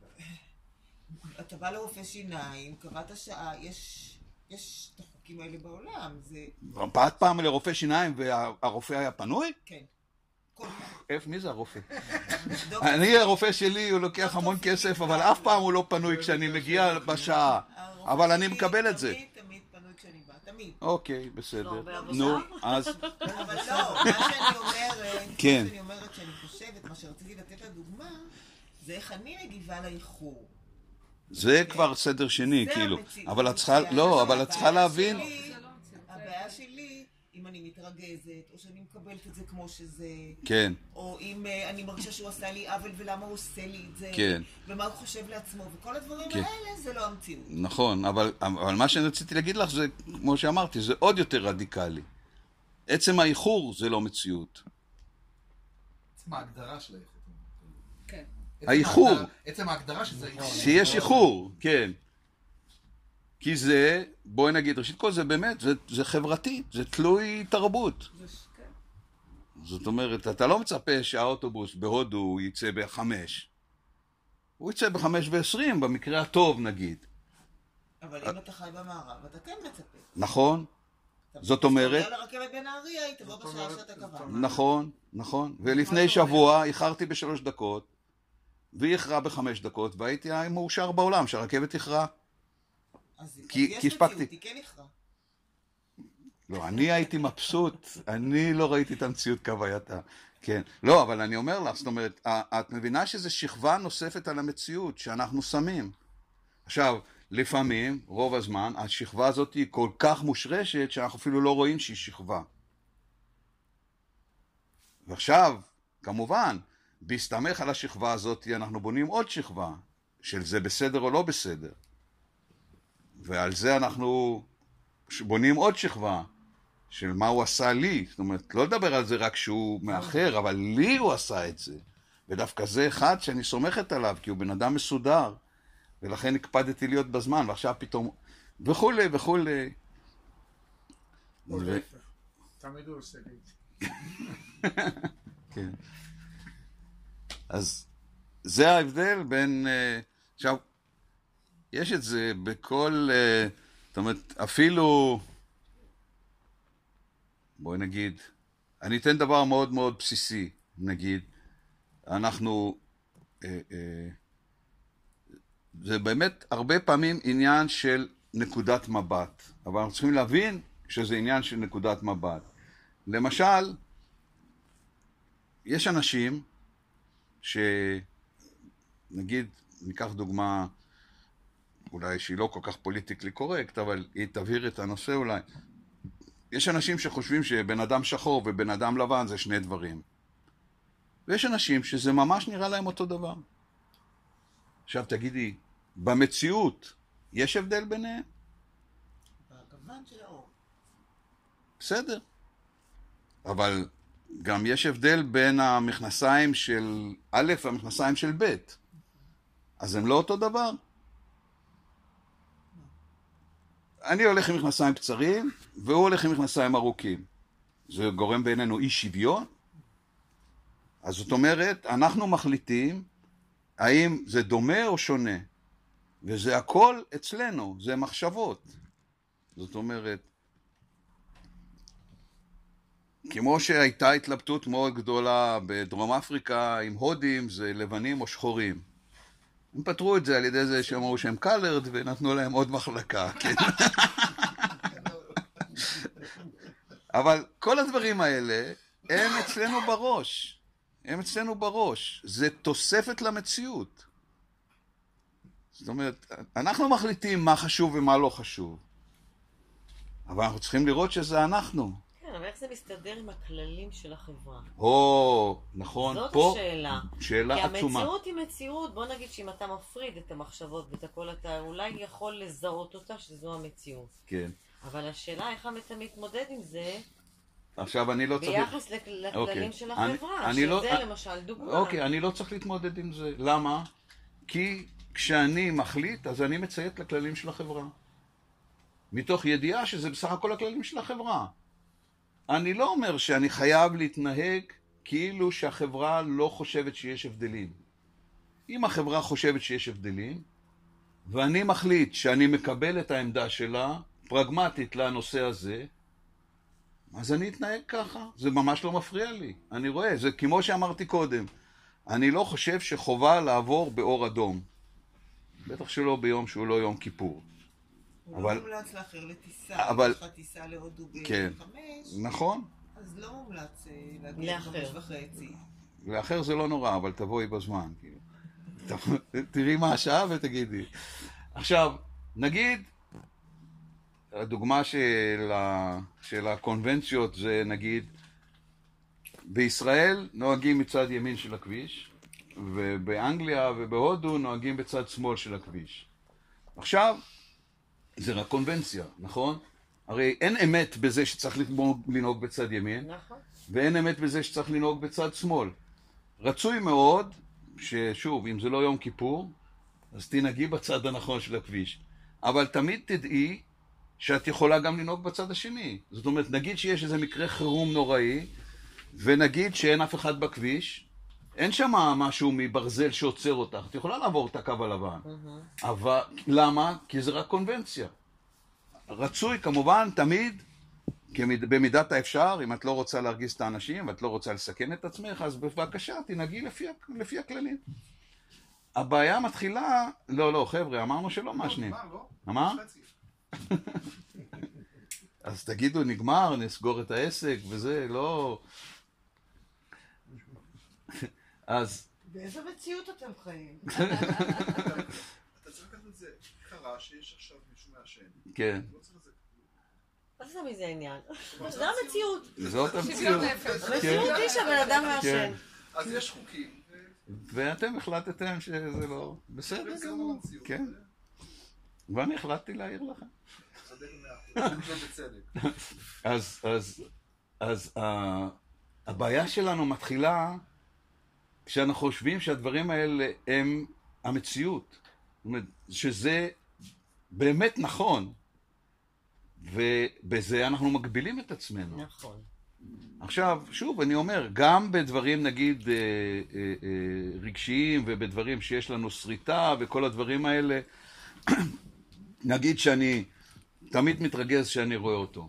אתה בא לרופא שיניים, קבעת שעה, יש, יש את החוקים האלה בעולם, זה, באת פעם לרופא שיניים והרופא היה פנוי? כן. כל פעם. איפה, מי זה הרופא? דוקטור- אני, הרופא שלי, הוא לוקח המון כסף, אבל אף פעם הוא לא פנוי כשאני מגיע בשעה. הרופא אבל אני שלי מקבל את זה. תמיד, תמיד פנוי כשאני באה, תמיד. אוקיי, בסדר. לא הרבה עבודה. נו, אז... אבל לא, מה שאני אומרת, כן. מה שאני אומרת שאני חושבת, מה שרציתי לתת לדוגמה, זה איך אני מגיבה לאיחור. זה כבר סדר שני, זה כאילו. המציאות. אבל את צריכה, לא, אבל את צריכה הבעיה להבין... שלי- הבעיה שלי, אם אני מתרגזת, או שאני מקבלת את זה כמו שזה, כן, או אם אה, אני מרגישה שהוא עשה לי עוול ולמה הוא עושה לי את זה, כן. ומה הוא חושב לעצמו, וכל הדברים כן. האלה זה לא המציאות. נכון, אבל, אבל מה שאני רציתי להגיד לך זה, כמו שאמרתי, זה עוד יותר רדיקלי. עצם האיחור זה לא מציאות. עצם ההגדרה של האיחור. כן. עצם האיחור. ההגדרה- עצם ההגדרה שזה איחור. שיש איחור, כן. כי זה, בואי נגיד, ראשית כל זה באמת, זה, זה חברתי, זה תלוי תרבות. זה ש- כן. זאת אומרת, אתה לא מצפה שהאוטובוס בהודו יצא בחמש. הוא יצא בחמש ועשרים, במקרה הטוב נגיד. אבל אם אתה חי במערב, אתה כן מצפה. נכון? אתה- זאת אומרת- אתה עולה לרכבת בנהריה, היא תבוא בשעה שאתה קבעת. נכון, נכון. ולפני שבוע איחרתי בשלוש דקות, והיא איחרה בחמש דקות, והייתי מאושר בעולם שהרכבת איחרה. אז כי- אז כי יש הספקתי. מציאות, היא כן איחרה. לא, אני הייתי מבסוט, אני לא ראיתי את המציאות כהווייתה. כן. לא, אבל אני אומר לך, זאת אומרת, את מבינה שזו שכבה נוספת על המציאות שאנחנו שמים. עכשיו, לפעמים, רוב הזמן, השכבה הזאת היא כל כך מושרשת שאנחנו אפילו לא רואים שהיא שכבה. ועכשיו, כמובן, בהסתמך על השכבה הזאת, אנחנו בונים עוד שכבה, של זה בסדר או לא בסדר. ועל זה אנחנו בונים עוד שכבה, של מה הוא עשה לי. זאת אומרת, לא לדבר על זה רק שהוא מאחר, אבל לי הוא עשה את זה. ודווקא זה אחד שאני סומכת עליו, כי הוא בן אדם מסודר, ולכן הקפדתי להיות בזמן, ועכשיו פתאום, וכולי וכולי. או ו- להפך. תמיד הוא עושה לי את זה. כן. אז זה ההבדל בין, אה, עכשיו, יש את זה בכל, אה, זאת אומרת, אפילו, בואי נגיד, אני אתן דבר מאוד מאוד בסיסי, נגיד, אנחנו, אה, אה, זה באמת הרבה פעמים עניין של נקודת מבט, אבל אנחנו צריכים להבין שזה עניין של נקודת מבט. למשל, יש אנשים שנגיד, ניקח דוגמה, אולי שהיא לא כל כך פוליטיקלי קורקט, אבל היא תבהיר את הנושא אולי. יש אנשים שחושבים שבן אדם שחור ובן אדם לבן זה שני דברים. ויש אנשים שזה ממש נראה להם אותו דבר. עכשיו תגידי, במציאות יש הבדל ביניהם? בגוון של האור. בסדר. אבל גם יש הבדל בין המכנסיים של א' והמכנסיים של ב'. אז הם לא אותו דבר. אני הולך עם מכנסיים קצרים, והוא הולך עם מכנסיים ארוכים. זה גורם בינינו אי שוויון. אז זאת אומרת, אנחנו מחליטים האם זה דומה או שונה. וזה הכל אצלנו, זה מחשבות. זאת אומרת, כמו שהייתה התלבטות מאוד גדולה בדרום אפריקה עם הודים, זה לבנים או שחורים. הם פתרו את זה על ידי זה שאמרו שהם קלרד ונתנו להם עוד מחלקה, כן? אבל כל הדברים האלה הם אצלנו בראש. הם אצלנו בראש. זה תוספת למציאות. זאת אומרת, אנחנו מחליטים מה חשוב ומה לא חשוב. אבל אנחנו צריכים לראות שזה אנחנו. כן, אבל איך זה מסתדר עם הכללים של החברה? או, נכון, זאת פה השאלה. שאלה כי עצומה. המציאות היא מציאות, בוא נגיד שאם אתה מפריד את המחשבות ואת הכל, אתה אולי יכול לזהות אותה שזו המציאות. כן. אבל השאלה איך אתה מתמודד עם זה עכשיו אני לא צריך... ביחס לכ- לכללים אוקיי. של אני- החברה, אני לא- שזה אני- למשל דוגמה. אוקיי, אני לא צריך להתמודד עם זה. למה? כי כשאני מחליט, אז אני מציית לכללים של החברה. מתוך ידיעה שזה בסך הכל הכללים של החברה. אני לא אומר שאני חייב להתנהג כאילו שהחברה לא חושבת שיש הבדלים. אם החברה חושבת שיש הבדלים, ואני מחליט שאני מקבל את העמדה שלה, פרגמטית לנושא הזה, אז אני אתנהג ככה. זה ממש לא מפריע לי. אני רואה, זה כמו שאמרתי קודם. אני לא חושב שחובה לעבור באור אדום. בטח שלא ביום שהוא לא יום כיפור. הוא אבל- לא מומלץ לאחר לטיסה, אבל- יש לך טיסה להודו כן. בחמש, נכון. אז לא מומלץ אה, להגיע לאחר. בחמש וחצי. לאחר זה לא נורא, אבל תבואי בזמן. כאילו. תראי מה השעה ותגידי. עכשיו, נגיד, הדוגמה של, ה... של הקונבנציות זה נגיד, בישראל נוהגים מצד ימין של הכביש, ובאנגליה ובהודו נוהגים בצד שמאל של הכביש. עכשיו, זה רק קונבנציה, נכון? הרי אין אמת בזה שצריך לנהוג, לנהוג בצד ימין, נכון. ואין אמת בזה שצריך לנהוג בצד שמאל. רצוי מאוד, ששוב, אם זה לא יום כיפור, אז תנהגי בצד הנכון של הכביש. אבל תמיד תדעי שאת יכולה גם לנהוג בצד השני. זאת אומרת, נגיד שיש איזה מקרה חירום נוראי, ונגיד שאין אף אחד בכביש, אין שם משהו מברזל שעוצר אותך, את יכולה לעבור את הקו הלבן. אבל למה? כי זה רק קונבנציה. רצוי כמובן תמיד, במידת האפשר, אם את לא רוצה להרגיז את האנשים ואת לא רוצה לסכן את עצמך, אז בבקשה תנהגי לפי, לפי הכללים. הבעיה מתחילה, לא, לא, חבר'ה, אמרנו שלא מעשנים. מה, לא? מה? חצי. אז תגידו, נגמר, נסגור את העסק וזה, לא... אז... באיזה מציאות אתם חיים? אתה צריך לקחת את זה, קרה שיש עכשיו מישהו מעשן. כן. לא צריך את זה. אז זה מזה העניין. זה המציאות. זאת המציאות. שוויון נפש. המציאות היא שהבן אדם מעשן. כן. אז יש חוקים. ואתם החלטתם שזה לא... בסדר גמור. כן. ואני החלטתי להעיר לכם. צודק מאה אחוז. זה בצדק. אז, אז, אז ה, הבעיה שלנו מתחילה כשאנחנו חושבים שהדברים האלה הם המציאות. זאת אומרת, שזה באמת נכון, ובזה אנחנו מגבילים את עצמנו. נכון. עכשיו, שוב, אני אומר, גם בדברים נגיד אה, אה, אה, רגשיים ובדברים שיש לנו שריטה וכל הדברים האלה, נגיד שאני תמיד מתרגז שאני רואה אותו.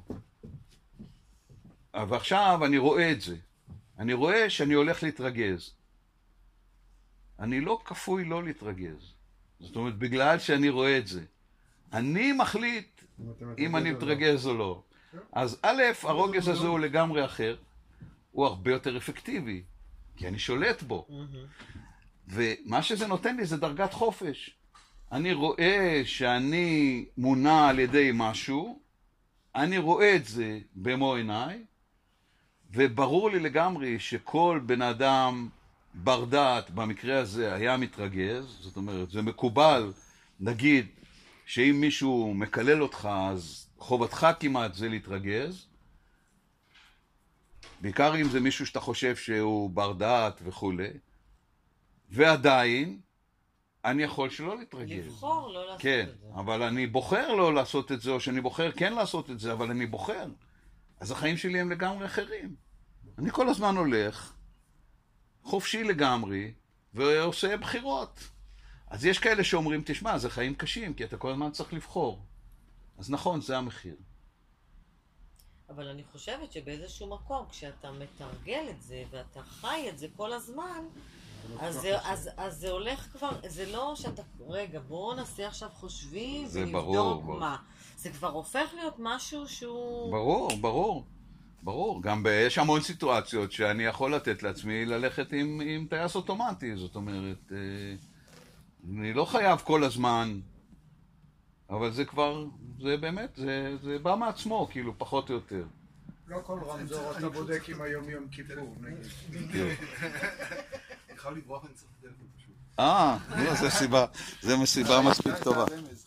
אבל עכשיו אני רואה את זה. אני רואה שאני הולך להתרגז. אני לא כפוי לא להתרגז. זאת אומרת, בגלל שאני רואה את זה. אני מחליט אם אני מתרגז או לא. אז א', הרוגז הזה הוא לגמרי אחר. הוא הרבה יותר אפקטיבי, כי אני שולט בו. ומה שזה נותן לי זה דרגת חופש. אני רואה שאני מונע על ידי משהו, אני רואה את זה במו עיניי, וברור לי לגמרי שכל בן אדם בר דעת במקרה הזה היה מתרגז. זאת אומרת, זה מקובל, נגיד, שאם מישהו מקלל אותך, אז חובתך כמעט זה להתרגז. בעיקר אם זה מישהו שאתה חושב שהוא בר דעת וכולי, ועדיין אני יכול שלא להתרגל. לבחור לא לעשות כן, את זה. אבל אני בוחר לא לעשות את זה, או שאני בוחר כן לעשות את זה, אבל אני בוחר. אז החיים שלי הם לגמרי אחרים. אני כל הזמן הולך, חופשי לגמרי, ועושה בחירות. אז יש כאלה שאומרים, תשמע, זה חיים קשים, כי אתה כל הזמן צריך לבחור. אז נכון, זה המחיר. אבל אני חושבת שבאיזשהו מקום, כשאתה מתרגל את זה, ואתה חי את זה כל הזמן, אז זה, אז, אז זה הולך כבר, זה לא שאתה, רגע, בואו נעשה עכשיו חושבים, זה ונבדוק ברור, ברור. מה. זה כבר הופך להיות משהו שהוא... ברור, ברור. ברור. גם יש המון סיטואציות שאני יכול לתת לעצמי ללכת עם, עם טייס אוטומטי. זאת אומרת, אני לא חייב כל הזמן, אבל זה כבר, זה באמת, זה, זה בא מעצמו, כאילו, פחות או יותר. לא כל רמזור אתה בודק עם היום יום כיפור, נגיד. אני חייב לברוח, אני צריך לדלת פשוט. אה, זה סיבה, זה מסיבה מספיק טובה.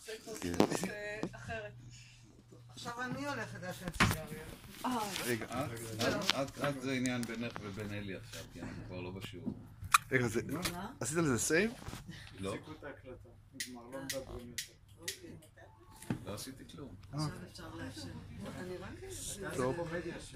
עכשיו אני הולכת לעשן סיגריה. רגע, את זה עניין בינך ובין אלי עכשיו, כי אנחנו כבר לא בשיעור. רגע, עשית לזה סייב? לא. תפסיקו את ההקלטה, נגמר, לא מדברים יותר. לא עשיתי כלום. עכשיו אפשר לעשן. אני רק... טוב.